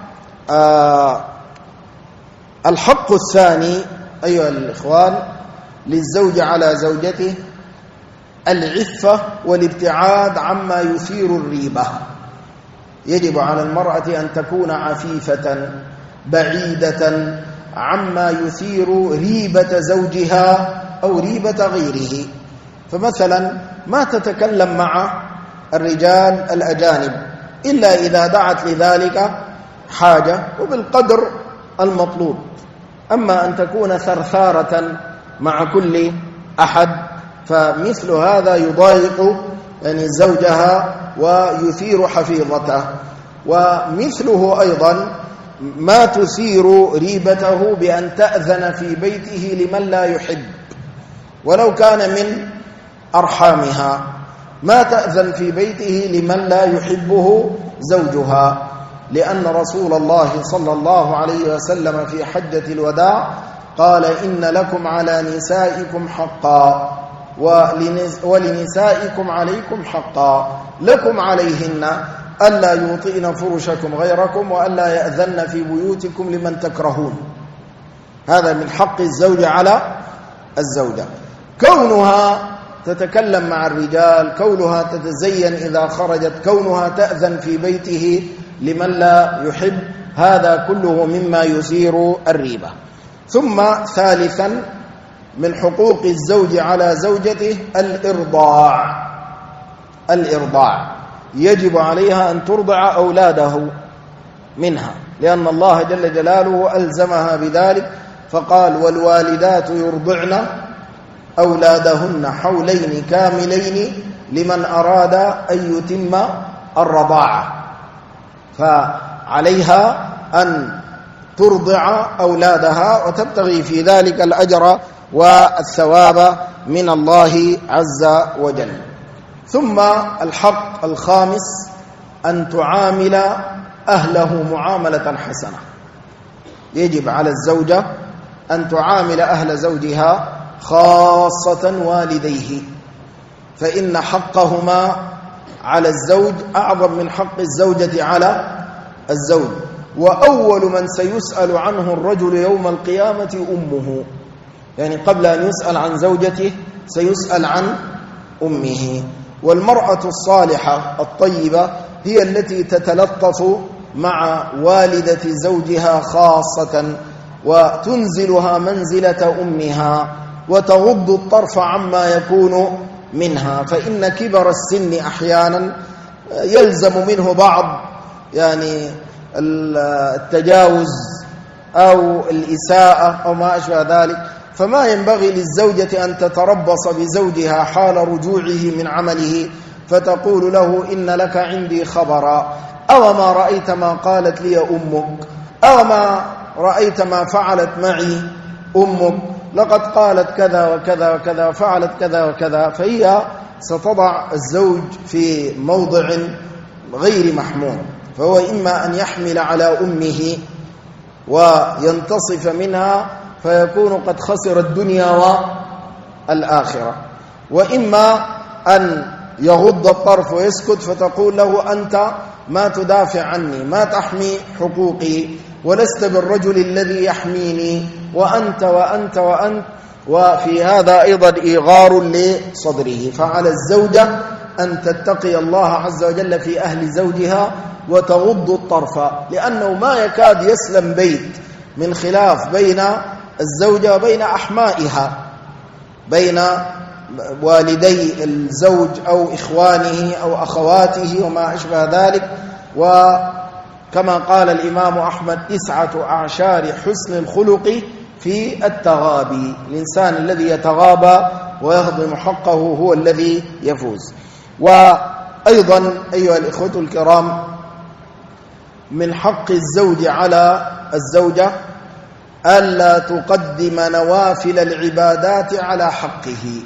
الحق الثاني أيها الإخوان للزوج على زوجته العفة والابتعاد عما يثير الريبة. يجب على المرأة أن تكون عفيفة بعيدة عما يثير ريبة زوجها أو ريبة غيره. فمثلا ما تتكلم مع الرجال الأجانب إلا إذا دعت لذلك حاجة وبالقدر المطلوب. أما أن تكون ثرثارة مع كل أحد فمثل هذا يضايق يعني زوجها ويثير حفيظته. ومثله أيضا ما تثير ريبته بأن تأذن في بيته لمن لا يحب ولو كان من أرحامها، ما تأذن في بيته لمن لا يحبه زوجها، لأن رسول الله صلى الله عليه وسلم في حجة الوداع قال: إن لكم على نسائكم حقا ولنسائكم عليكم حقا، لكم عليهن ألا يوطئن فرشكم غيركم وألا يأذن في بيوتكم لمن تكرهون. هذا من حق الزوج على الزوجة. كونها تتكلم مع الرجال، كونها تتزين إذا خرجت، كونها تأذن في بيته لمن لا يحب، هذا كله مما يثير الريبة. ثم ثالثا من حقوق الزوج على زوجته الإرضاع. يجب عليها أن ترضع أولاده منها، لأن الله جل جلاله ألزمها بذلك فقال: والوالدات يرضعن أولادهن حولين كاملين لمن أراد أن يتم الرضاعة. فعليها أن ترضع أولادها وتبتغي في ذلك الأجر والثواب من الله عز وجل. ثم الحق الخامس أن تعامل أهله معاملة حسنة. يجب على الزوجة أن تعامل أهل زوجها خاصة والديه، فإن حقهما على الزوج أعظم من حق الزوجة على الزوج. وأول من سيسأل عنه الرجل يوم القيامة أمه، يعني قبل أن يسأل عن زوجته سيسأل عن أمه. والمرأة الصالحة الطيبة هي التي تتلطف مع والدة زوجها خاصة وتنزلها منزلة أمها وتغض الطرف عما يكون منها، فإن كبر السن أحيانا يلزم منه بعض يعني التجاوز أو الإساءة أو ما أشبه ذلك، فما ينبغي للزوجة أن تتربص بزوجها حال رجوعه من عمله فتقول له: إن لك عندي خبرا، أو ما رأيت ما قالت لي أمك، أو ما رأيت ما فعلت معي أمك، لقد قالت كذا وكذا وكذا وفعلت كذا وكذا. فهي ستضع الزوج في موضع غير محمود، فهو إما أن يحمل على أمه وينتصف منها فيكون قد خسر الدنيا والآخرة، وإما أن يغض الطرف ويسكت فتقول له: أنت ما تدافع عني، ما تحمي حقوقي، ولست بالرجل الذي يحميني، وأنت وأنت وأنت. وفي هذا أيضا إيغار لصدره. فعلى الزوجة أن تتقي الله عز وجل في أهل زوجها وتغض الطرف، لأنه ما يكاد يسلم بيت من خلاف بين الزوجة وبين أحمائها، بين والدي الزوج أو إخوانه أو أخواته وما أشبه ذلك. وكما قال الإمام أحمد: 9 أعشار حسن الخلق في التغابي. الإنسان الذي يتغابى ويهضم حقه هو الذي يفوز. وأيضا أيها الإخوة الكرام، من حق الزوج على الزوجة ألا تقدم نوافل العبادات على حقه،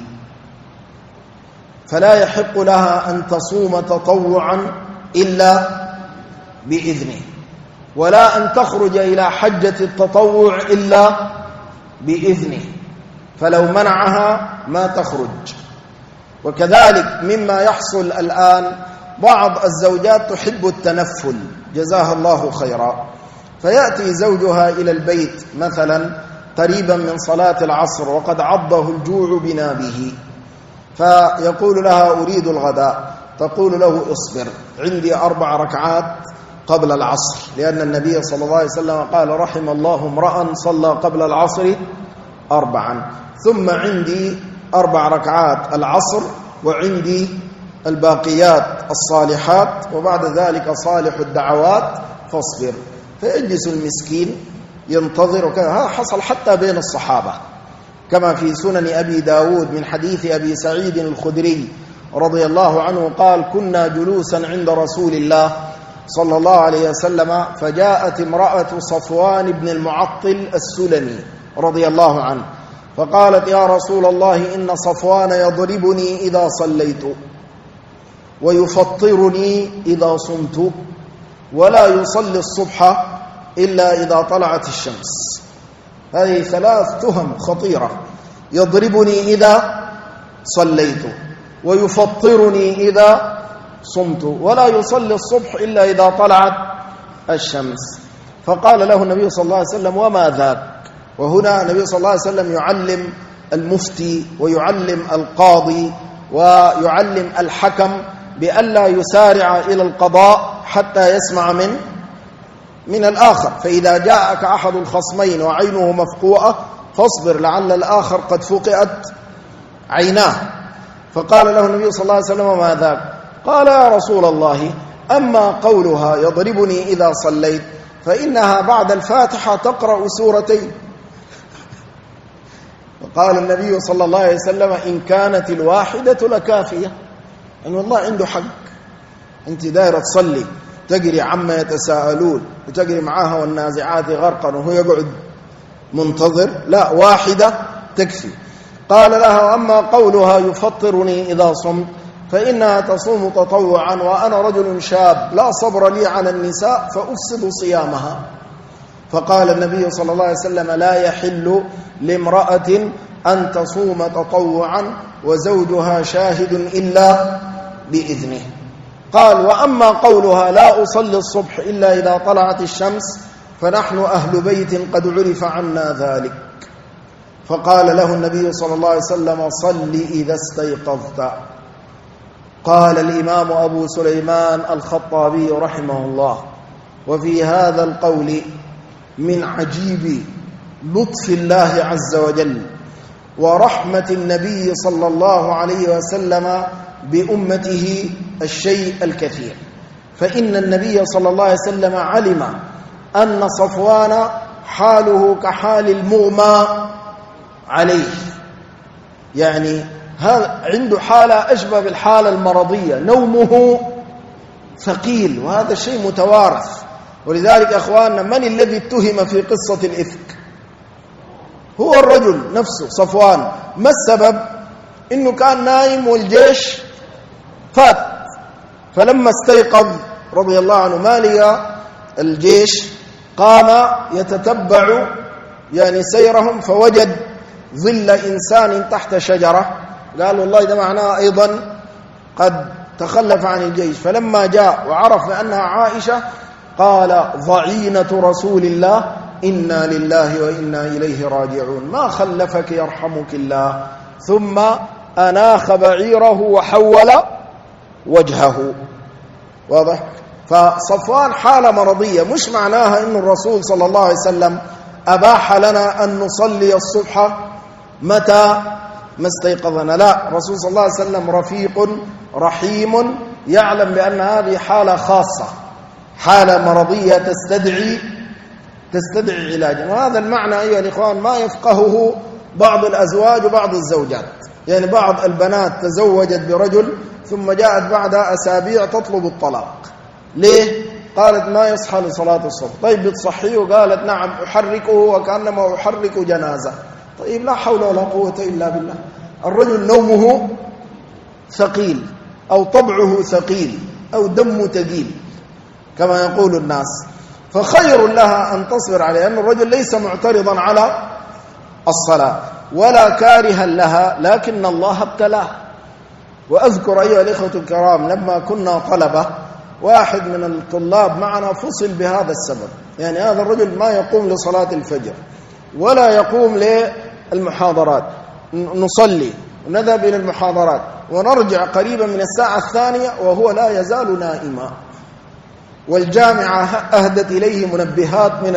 فلا يحق لها أن تصوم تطوعا إلا بإذنه، ولا أن تخرج إلى حجة التطوع إلا بإذنه، فلو منعها ما تخرج. وكذلك مما يحصل الآن بعض الزوجات تحب التنفل جزاها الله خيرا، فيأتي زوجها إلى البيت مثلا قريبا من صلاة العصر وقد عضه الجوع بنابه، فيقول لها أريد الغداء، تقول له اصبر عندي 4 ركعات قبل العصر، لأن النبي صلى الله عليه وسلم قال رحم الله امرأ صلى قبل العصر 4، ثم عندي 4 ركعات العصر وعندي الباقيات الصالحات وبعد ذلك صالح الدعوات فاصبر. فيجلس المسكين ينتظر، وكذا. هذا حصل حتى بين الصحابة كما في سنن أبي داود من حديث أبي سعيد الخدري رضي الله عنه قال كنا جلوسا عند رسول الله صلى الله عليه وسلم فجاءت امرأة صفوان بن المعطل السلمي رضي الله عنه فقالت يا رسول الله إن صفوان يضربني إذا صليت ويفطرني إذا صمت ولا يصلي الصبح إلا إذا طلعت الشمس. هذه 3 تهم خطيرة، يضربني إذا صليت ويفطرني إذا صمت ولا يصلي الصبح إلا إذا طلعت الشمس. فقال له النبي صلى الله عليه وسلم وما ذاك؟ وهنا النبي صلى الله عليه وسلم يعلم المفتي ويعلم القاضي ويعلم الحكم بألا يسارع إلى القضاء حتى يسمع من الآخر، فإذا جاءك أحد الخصمين وعينه مفقوعة فاصبر لعل الآخر قد فقئت عيناه. فقال له النبي صلى الله عليه وسلم وما ذاك؟ قال يا رسول الله أما قولها يضربني إذا صليت فإنها بعد الفاتحة تقرأ سورتين. فقال النبي صلى الله عليه وسلم إن كانت الواحدة لكافية. يعني والله عنده حق، أنت دايرة تصلي تجري عما يتساءلون وتجري معاها والنازعات غرقا وهو يقعد منتظر، لا، واحدة تكفي. قال لها أما قولها يفطرني إذا صمت فإنها تصوم تطوعا وأنا رجل شاب لا صبر لي على النساء فأفسد صيامها. فقال النبي صلى الله عليه وسلم لا يحل لامرأة أن تصوم تطوعا وزوجها شاهد إلا بإذنه. قال وأما قولها لا أصلي الصبح إلا إذا طلعت الشمس فنحن أهل بيت قد عرف عنا ذلك. فقال له النبي صلى الله عليه وسلم صل إذا استيقظت. قال الإمام أبو سليمان الخطابي رحمه الله وفي هذا القول من عجيب لطف الله عز وجل ورحمة النبي صلى الله عليه وسلم بأمته الشيء الكثير، فإن النبي صلى الله عليه وسلم علم أن صفوان حاله كحال المغمى عليه، يعني عنده حالة أشبه بالحالة المرضية، نومه ثقيل، وهذا الشيء متوارث. ولذلك أخواننا من الذي اتهم في قصة الإفك؟ هو الرجل نفسه صفوان. ما السبب؟ إنه كان نايم والجيش فات، فلما استيقظ رضي الله عنه ما لقى الجيش قام يتتبع يعني سيرهم فوجد ظل إنسان تحت شجرة، قال والله ده معناه أيضا قد تخلف عن الجيش. فلما جاء وعرف بأنها عائشة قال ضعينة رسول الله إنا لله وإنا إليه راجعون، ما خلفك يرحمك الله. ثم أناخ بعيره وحول وجهه. واضح؟ فصفوان حالة مرضية، مش معناها أن الرسول صلى الله عليه وسلم أباح لنا أن نصلي الصبح متى ما استيقظنا، لا، الرسول صلى الله عليه وسلم رفيق رحيم يعلم بأن هذه حالة خاصة، حالة مرضية تستدعي تستدعي علاجا. وهذا المعنى أيها الإخوان ما يفقهه بعض الأزواج وبعض الزوجات. يعني بعض البنات تزوجت برجل ثم جاءت بعد أسابيع تطلب الطلاق. ليه؟ قالت ما يصحى لصلاة الصبح. طيب بتصحيه؟ قالت نعم أحركه وكأنما أحرك جنازة. طيب لا حول ولا قوة إلا بالله. الرجل نومه ثقيل أو طبعه ثقيل أو دمه ثقيل كما يقول الناس، فخير لها أن تصبر عليه، لأن الرجل ليس معترضا على الصلاة ولا كارها لها، لكن الله ابتلاه. وأذكر أيها الإخوة الكرام لما كنا طلبة واحد من الطلاب معنا فصل بهذا السبب. يعني هذا الرجل ما يقوم لصلاة الفجر ولا يقوم للمحاضرات، نصلي ونذهب إلى المحاضرات ونرجع قريبا من الساعة 2 وهو لا يزال نائما، والجامعة أهدت إليه منبهات من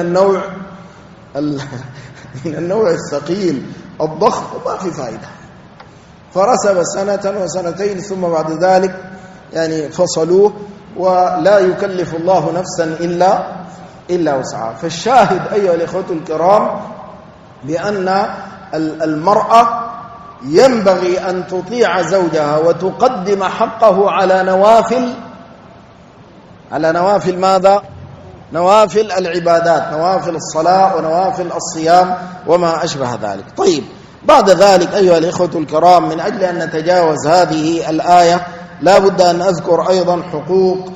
النوع الثقيل الضخم وما في فائدة. فرسب 1 و2 ثم بعد ذلك يعني فصلوه، ولا يكلف الله نفسا إلا وسعها. فالشاهد أيها الإخوة الكرام بأن المرأة ينبغي أن تطيع زوجها وتقدم حقه على نوافل ماذا؟ نوافل العبادات، نوافل الصلاة ونوافل الصيام وما أشبه ذلك. طيب بعد ذلك أيها الإخوة الكرام من أجل أن نتجاوز هذه الآية لا بد أن أذكر أيضا حقوق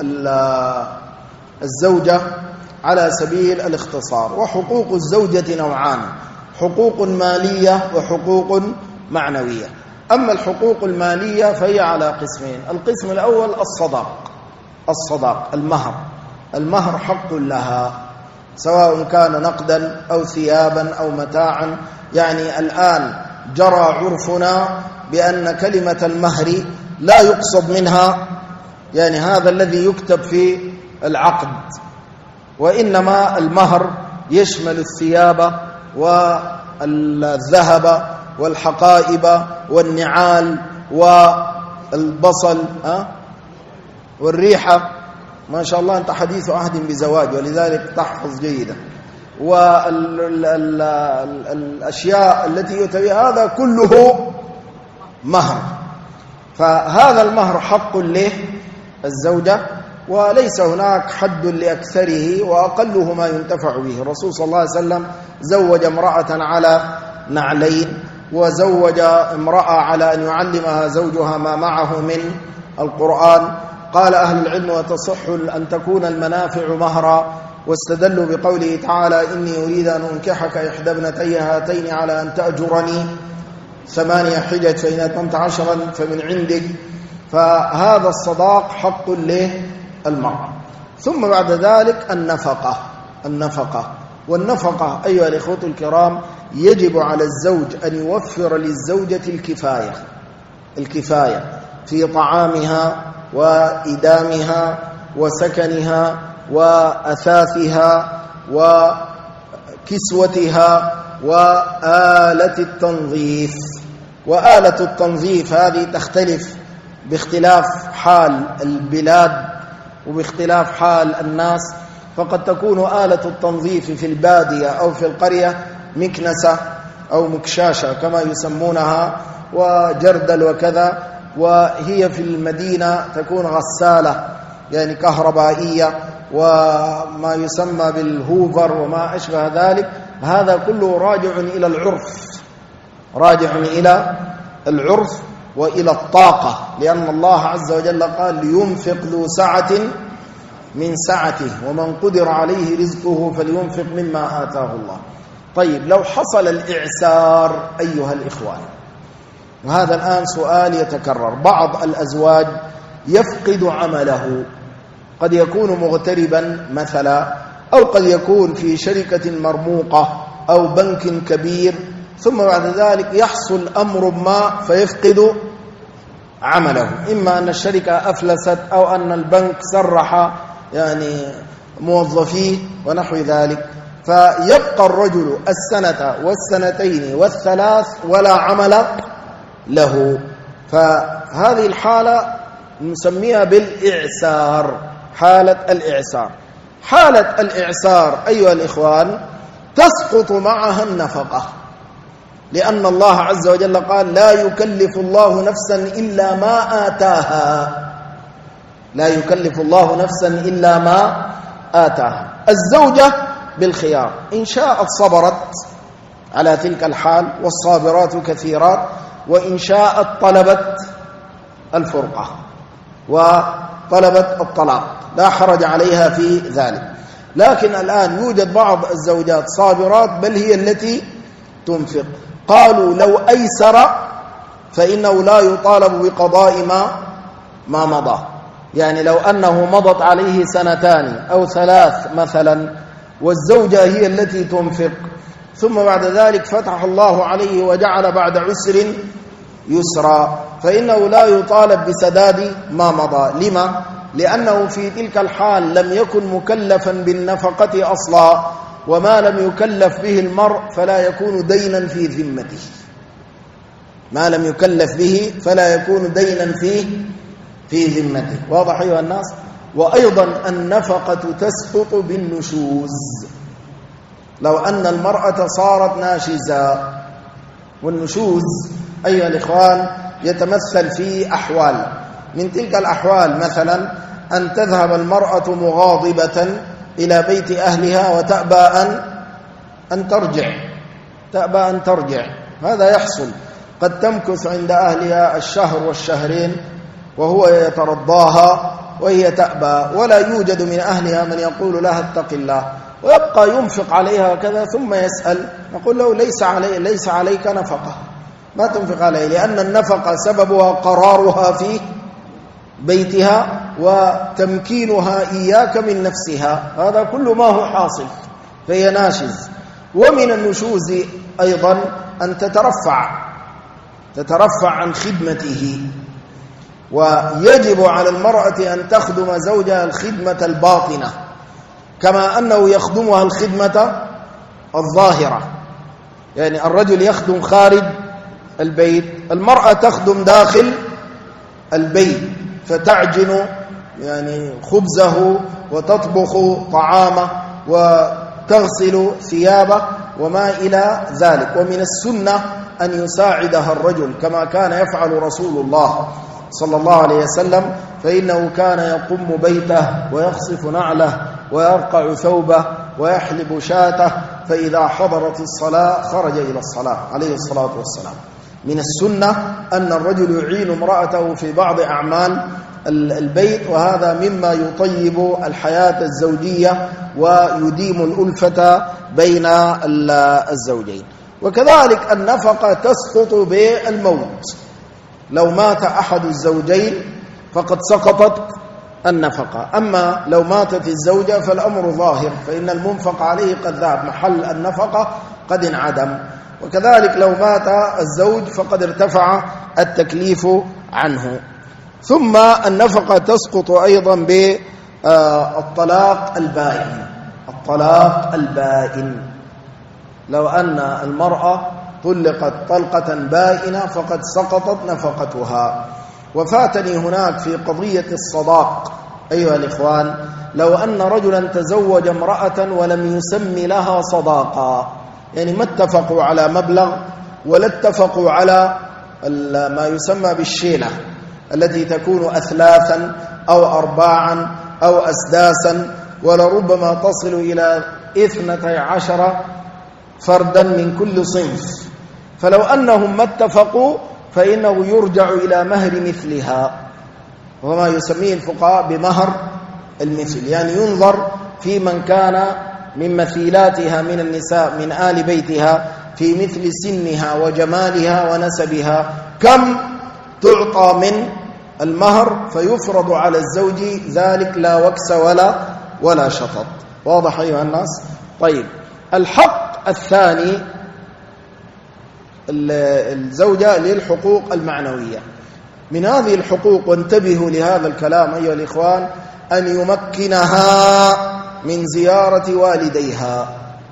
الزوجة على سبيل الاختصار. وحقوق الزوجة نوعان: حقوق مالية وحقوق معنوية. أما الحقوق المالية فهي على قسمين. القسم الأول الصداق، المهر حق لها، سواء كان نقدا أو ثيابا أو متاعا. يعني الآن جرى عرفنا بأن كلمة المهر لا يقصد منها يعني هذا الذي يكتب في العقد، وإنما المهر يشمل الثياب والذهب والحقائب والنعال والبصل والريحة. ما شاء الله أنت حديث عهد بزواج ولذلك تحفظ جيدا. والأشياء التي يتبع هذا كله مهر. فهذا المهر حق له الزوجة، وليس هناك حد لأكثره وأقله ما ينتفع به. الرسول صلى الله عليه وسلم زوج امرأة على نعلين، وزوج امرأة على أن يعلمها زوجها ما معه من القرآن. قال أهل العلم وتصح أن تكون المنافع مهرا، واستدلوا بقوله تعالى إني أريد أن أنكحك إحدى ابنتي هاتين على أن تأجرني 8 حجج فإن أتممت 10 فمن عندك. فهذا الصداق حق للمرأة. ثم بعد ذلك النفقة والنفقة أيها الإخوة الكرام يجب على الزوج أن يوفر للزوجة الكفاية في طعامها وإدامها وسكنها وأثاثها وكسوتها وآلة التنظيف. وآلة التنظيف هذه تختلف باختلاف حال البلاد وباختلاف حال الناس، فقد تكون آلة التنظيف في البادية أو في القرية مكنسة أو مكشاشة كما يسمونها وجردل وكذا، وهي في المدينة تكون غسالة يعني كهربائية وما يسمى بالهوفر وما أشبه ذلك. هذا كله راجع إلى العرف وإلى الطاقة، لأن الله عز وجل قال لينفق ذو سعة من سعته ومن قدر عليه رزقه فلينفق مما آتاه الله. طيب لو حصل الإعسار أيها الإخوان، وهذا الآن سؤال يتكرر، بعض الأزواج يفقد عمله، قد يكون مغتربا مثلا، أو قد يكون في شركة مرموقة أو بنك كبير، ثم بعد ذلك يحصل أمر ما فيفقد عمله، إما أن الشركة أفلست أو أن البنك سرح يعني موظفيه ونحو ذلك، فيبقى الرجل 1 و2 و3 ولا عمل له. فهذه الحالة نسميها بالإعسار، حالة الإعسار. حالة الإعسار أيها الإخوان تسقط معها النفقة، لأن الله عز وجل قال لا يكلف الله نفسا إلا ما آتاها، لا يكلف الله نفسا إلا ما آتاها. الزوجة بالخيار، إن شاءت صبرت على تلك الحال، والصابرات كثيرات، وإن شاءت طلبت الفرقة وطلبت الطلاق، لا حرج عليها في ذلك. لكن الآن يوجد بعض الزوجات صابرات بل هي التي تنفق، قالوا لو أيسر فإنه لا يطالب بقضاء ما مضى، يعني لو أنه مضت عليه 2 أو 3 مثلا والزوجة هي التي تنفق، ثم بعد ذلك فتح الله عليه وجعل بعد عسر يسرا، فإنه لا يطالب بسداد ما مضى. لما؟ لأنه في تلك الحال لم يكن مكلفا بالنفقة أصلا، وما لم يكلف به المرء فلا يكون دينا في ذمته، ما لم يكلف به فلا يكون دينا في ذمته. واضح أيها الناس؟ وأيضا النفقة تسقط بالنشوز، لو أن المرأة صارت ناشزة، والنشوز أيها الإخوان يتمثل في أحوال، من تلك الأحوال مثلا أن تذهب المرأة مغاضبة إلى بيت أهلها وتأبى أن ترجع، هذا يحصل، قد تمكث عند أهلها 1 والشهرين وهو يترضاها وهي تأبى، ولا يوجد من أهلها من يقول لها اتق الله، ويبقى ينفق عليها كذا، ثم يسأل، نقول له ليس عليك نفقة، ما تنفق عليه، لأن النفقة سببها قرارها في بيتها وتمكينها إياك من نفسها، هذا كل ما هو حاصل، فهي ناشز. ومن النشوز أيضا أن تترفع عن خدمته، ويجب على المرأة أن تخدم زوجها الخدمة الباطنة كما أنه يخدمها الخدمة الظاهرة، يعني الرجل يخدم خارج البيت، المرأة تخدم داخل البيت، فتعجن يعني خبزه وتطبخ طعامه وتغسل ثيابه وما إلى ذلك. ومن السنة أن يساعدها الرجل كما كان يفعل رسول الله صلى الله عليه وسلم، فإنه كان يقم بيته ويخصف نعله ويرقع ثوبه ويحلب شاته، فإذا حضرت الصلاة خرج إلى الصلاة عليه الصلاة والسلام. من السنة أن الرجل يعين امرأته في بعض أعمال البيت، وهذا مما يطيب الحياة الزوجية ويديم الألفة بين الزوجين. وكذلك النفقة تسقط بالموت، لو مات أحد الزوجين فقد سقطت النفقة، أما لو ماتت الزوجة فالأمر ظاهر، فإن المنفق عليه قد ذهب، محل النفقة قد انعدم. وكذلك لو مات الزوج فقد ارتفع التكليف عنه. ثم النفقة تسقط أيضا بالطلاق البائن، لو أن المرأة طلقت طلقة بائنة فقد سقطت نفقتها. وفاتني هناك في قضية الصداق أيها الإخوان، لو أن رجلا تزوج امرأة ولم يسمي لها صداقا، يعني ما اتفقوا على مبلغ ولا اتفقوا على ما يسمى بالشيلة التي تكون أثلاثا أو أرباعا أو أسداسا، ولربما تصل إلى 12 فردا من كل صنف، فلو أنهم ما اتفقوا فإنه يرجع إلى مهر مثلها، وما يسميه الفقهاء بمهر المثل، يعني ينظر في من كان من مثيلاتها من النساء من آل بيتها في مثل سنها وجمالها ونسبها كم تعطى من المهر، فيفرض على الزوج ذلك لا وكس ولا شطط. واضح أيها الناس؟ طيب، الحق الثاني الزوجة للحقوق المعنوية. من هذه الحقوق، وانتبهوا لهذا الكلام أيها الإخوان، أن يمكنها من زيارة والديها،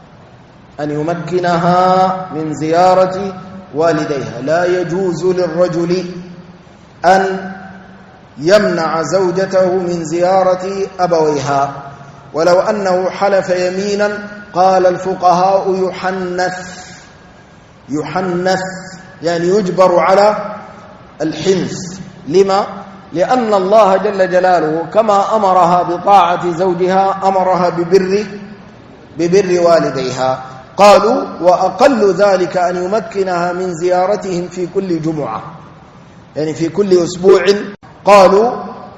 لا يجوز للرجل أن يمنع زوجته من زيارة أبويها، ولو أنه حلف يمينا قال الفقهاء يحنث يعني يجبر على الحنث. لما؟ لأن الله جل جلاله كما أمرها بطاعة زوجها أمرها ببر والديها. قالوا وأقل ذلك أن يمكنها من زيارتهم في كل جمعة، يعني في كل أسبوع. قالوا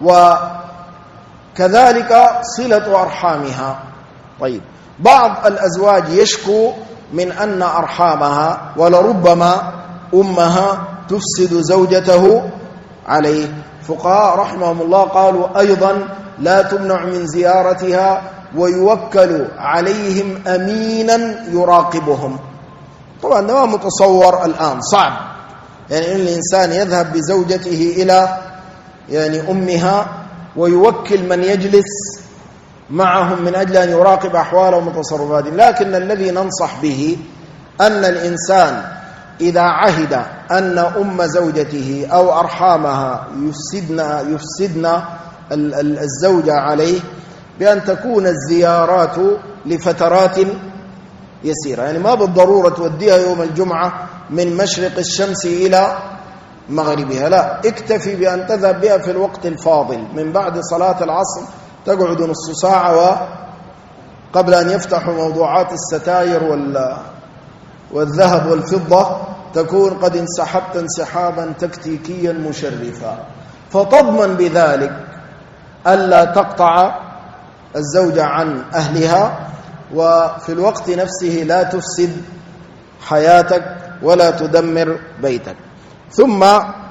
وكذلك صلة أرحامها. طيب، بعض الأزواج يشكو من أن أرحامها ولربما أمها تفسد زوجته عليه. فقهاء رحمهم الله قالوا أيضا لا تمنع من زيارتها، ويوكل عليهم أمينا يراقبهم. طبعا ما متصور الآن، صعب يعني إن الإنسان يذهب بزوجته إلى يعني أمها ويوكل من يجلس معهم من أجل أن يراقب أحوالهم وتصرفاتهم. لكن الذي ننصح به أن الإنسان إذا عهد أن أم زوجته أو أرحامها يفسدن الزوجة عليه بأن تكون الزيارات لفترات يسيرة، يعني ما بالضرورة توديها يوم الجمعة من مشرق الشمس إلى مغربها، لا، اكتفي بأن تذهب بها في الوقت الفاضل من بعد صلاة العصر، تقعد نص ساعة قبل أن يفتحوا موضوعات الستاير والذهب والفضة تكون قد انسحبت انسحابا تكتيكيا مشرفا، فتضمن بذلك ألا تقطع الزوجة عن أهلها، وفي الوقت نفسه لا تفسد حياتك ولا تدمر بيتك. ثم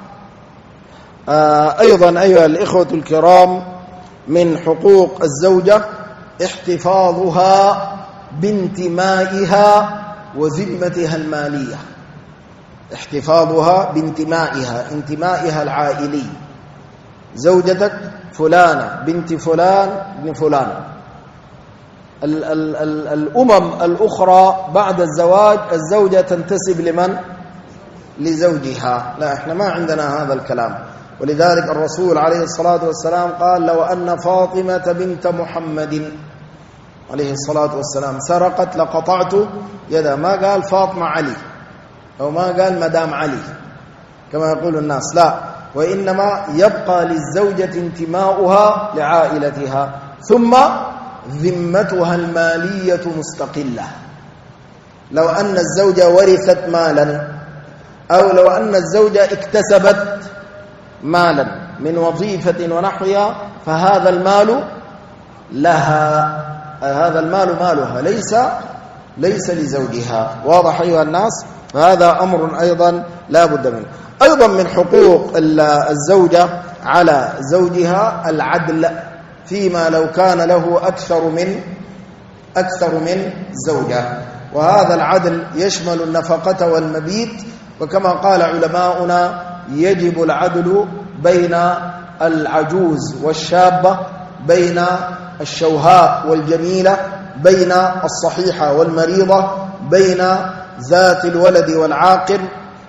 أيضا أيها الإخوة الكرام من حقوق الزوجة احتفاظها بانتمائها وذمتها المالية. احتفاظها بانتمائها، انتمائها العائلي. زوجتك فلانة بنت فلان ابن فلان. الأمم الأخرى بعد الزواج الزوجة تنتسب لمن؟ لزوجها. لا، احنا ما عندنا هذا الكلام. ولذلك الرسول عليه الصلاة والسلام قال لو أن فاطمة بنت محمد عليه الصلاة والسلام سرقت لقطعت يدا. ما قال فاطمة علي أو ما قال مدام علي كما يقول الناس، لا، وإنما يبقى للزوجة انتماؤها لعائلتها، ثم ذمتها المالية مستقلة. لو أن الزوجة ورثت مالا أو لو أن الزوجة اكتسبت مالا من وظيفة ونحوها فهذا المال لها، هذا المال مالها ليس لزوجها. واضح أيها الناس؟ فهذا أمر أيضا لا بد منه. أيضا من حقوق الزوجة على زوجها العدل فيما لو كان له أكثر من زوجة، وهذا العدل يشمل النفقة والمبيت. وكما قال علماؤنا يجب العدل بين العجوز والشابة، بين الشوهاء والجميلة، بين الصحيحة والمريضة، بين ذات الولد والعاقر.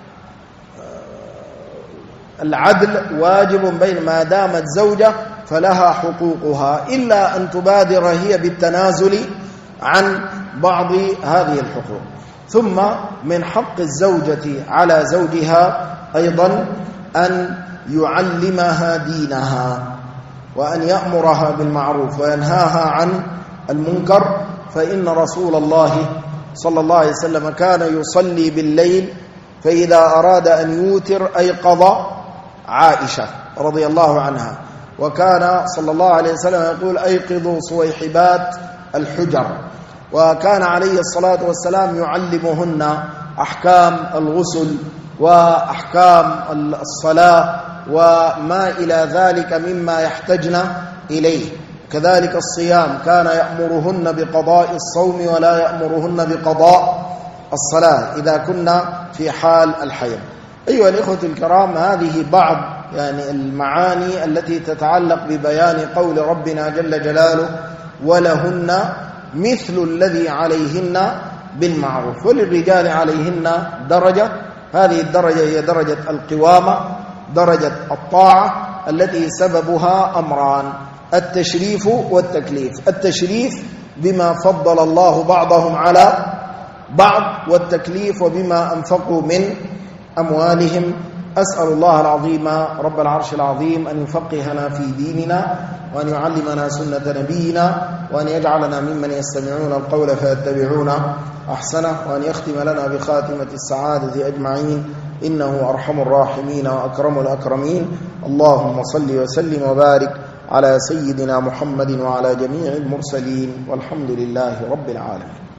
العدل واجب بين ما دامت زوجة فلها حقوقها، إلا أن تبادر هي بالتنازل عن بعض هذه الحقوق. ثم من حق الزوجة على زوجها أيضا أن يعلمها دينها، وأن يأمرها بالمعروف وينهاها عن المنكر. فإن رسول الله صلى الله عليه وسلم كان يصلي بالليل، فإذا أراد أن يوتر أيقظ عائشة رضي الله عنها، وكان صلى الله عليه وسلم يقول أيقظوا صويحبات الحجر. وكان عليه الصلاة والسلام يعلمهن أحكام الغسل وأحكام الصلاة وما إلى ذلك مما يحتجن إليه. كذلك الصيام كان يأمرهن بقضاء الصوم ولا يأمرهن بقضاء الصلاة إذا كنا في حال الحيض. أيها الإخوة الكرام، هذه بعض يعني المعاني التي تتعلق ببيان قول ربنا جل جلاله ولهن مثل الذي عليهن بالمعروف. وللرجال عليهن درجة، هذه الدرجة هي درجة القوامة، درجة الطاعة التي سببها أمران. التشريف والتكليف. التشريف بما فضل الله بعضهم على بعض، والتكليف وبما أنفقوا من أموالهم. أسأل الله العظيم رب العرش العظيم أن يفقهنا في ديننا، وأن يعلمنا سنة نبينا، وأن يجعلنا ممن يستمعون القول فيتبعون أحسنه، وأن يختم لنا بخاتمة السعادة أجمعين، إنه أرحم الراحمين وأكرم الأكرمين. اللهم صل وسلم وبارك على سيدنا محمد وعلى جميع المرسلين، والحمد لله رب العالمين.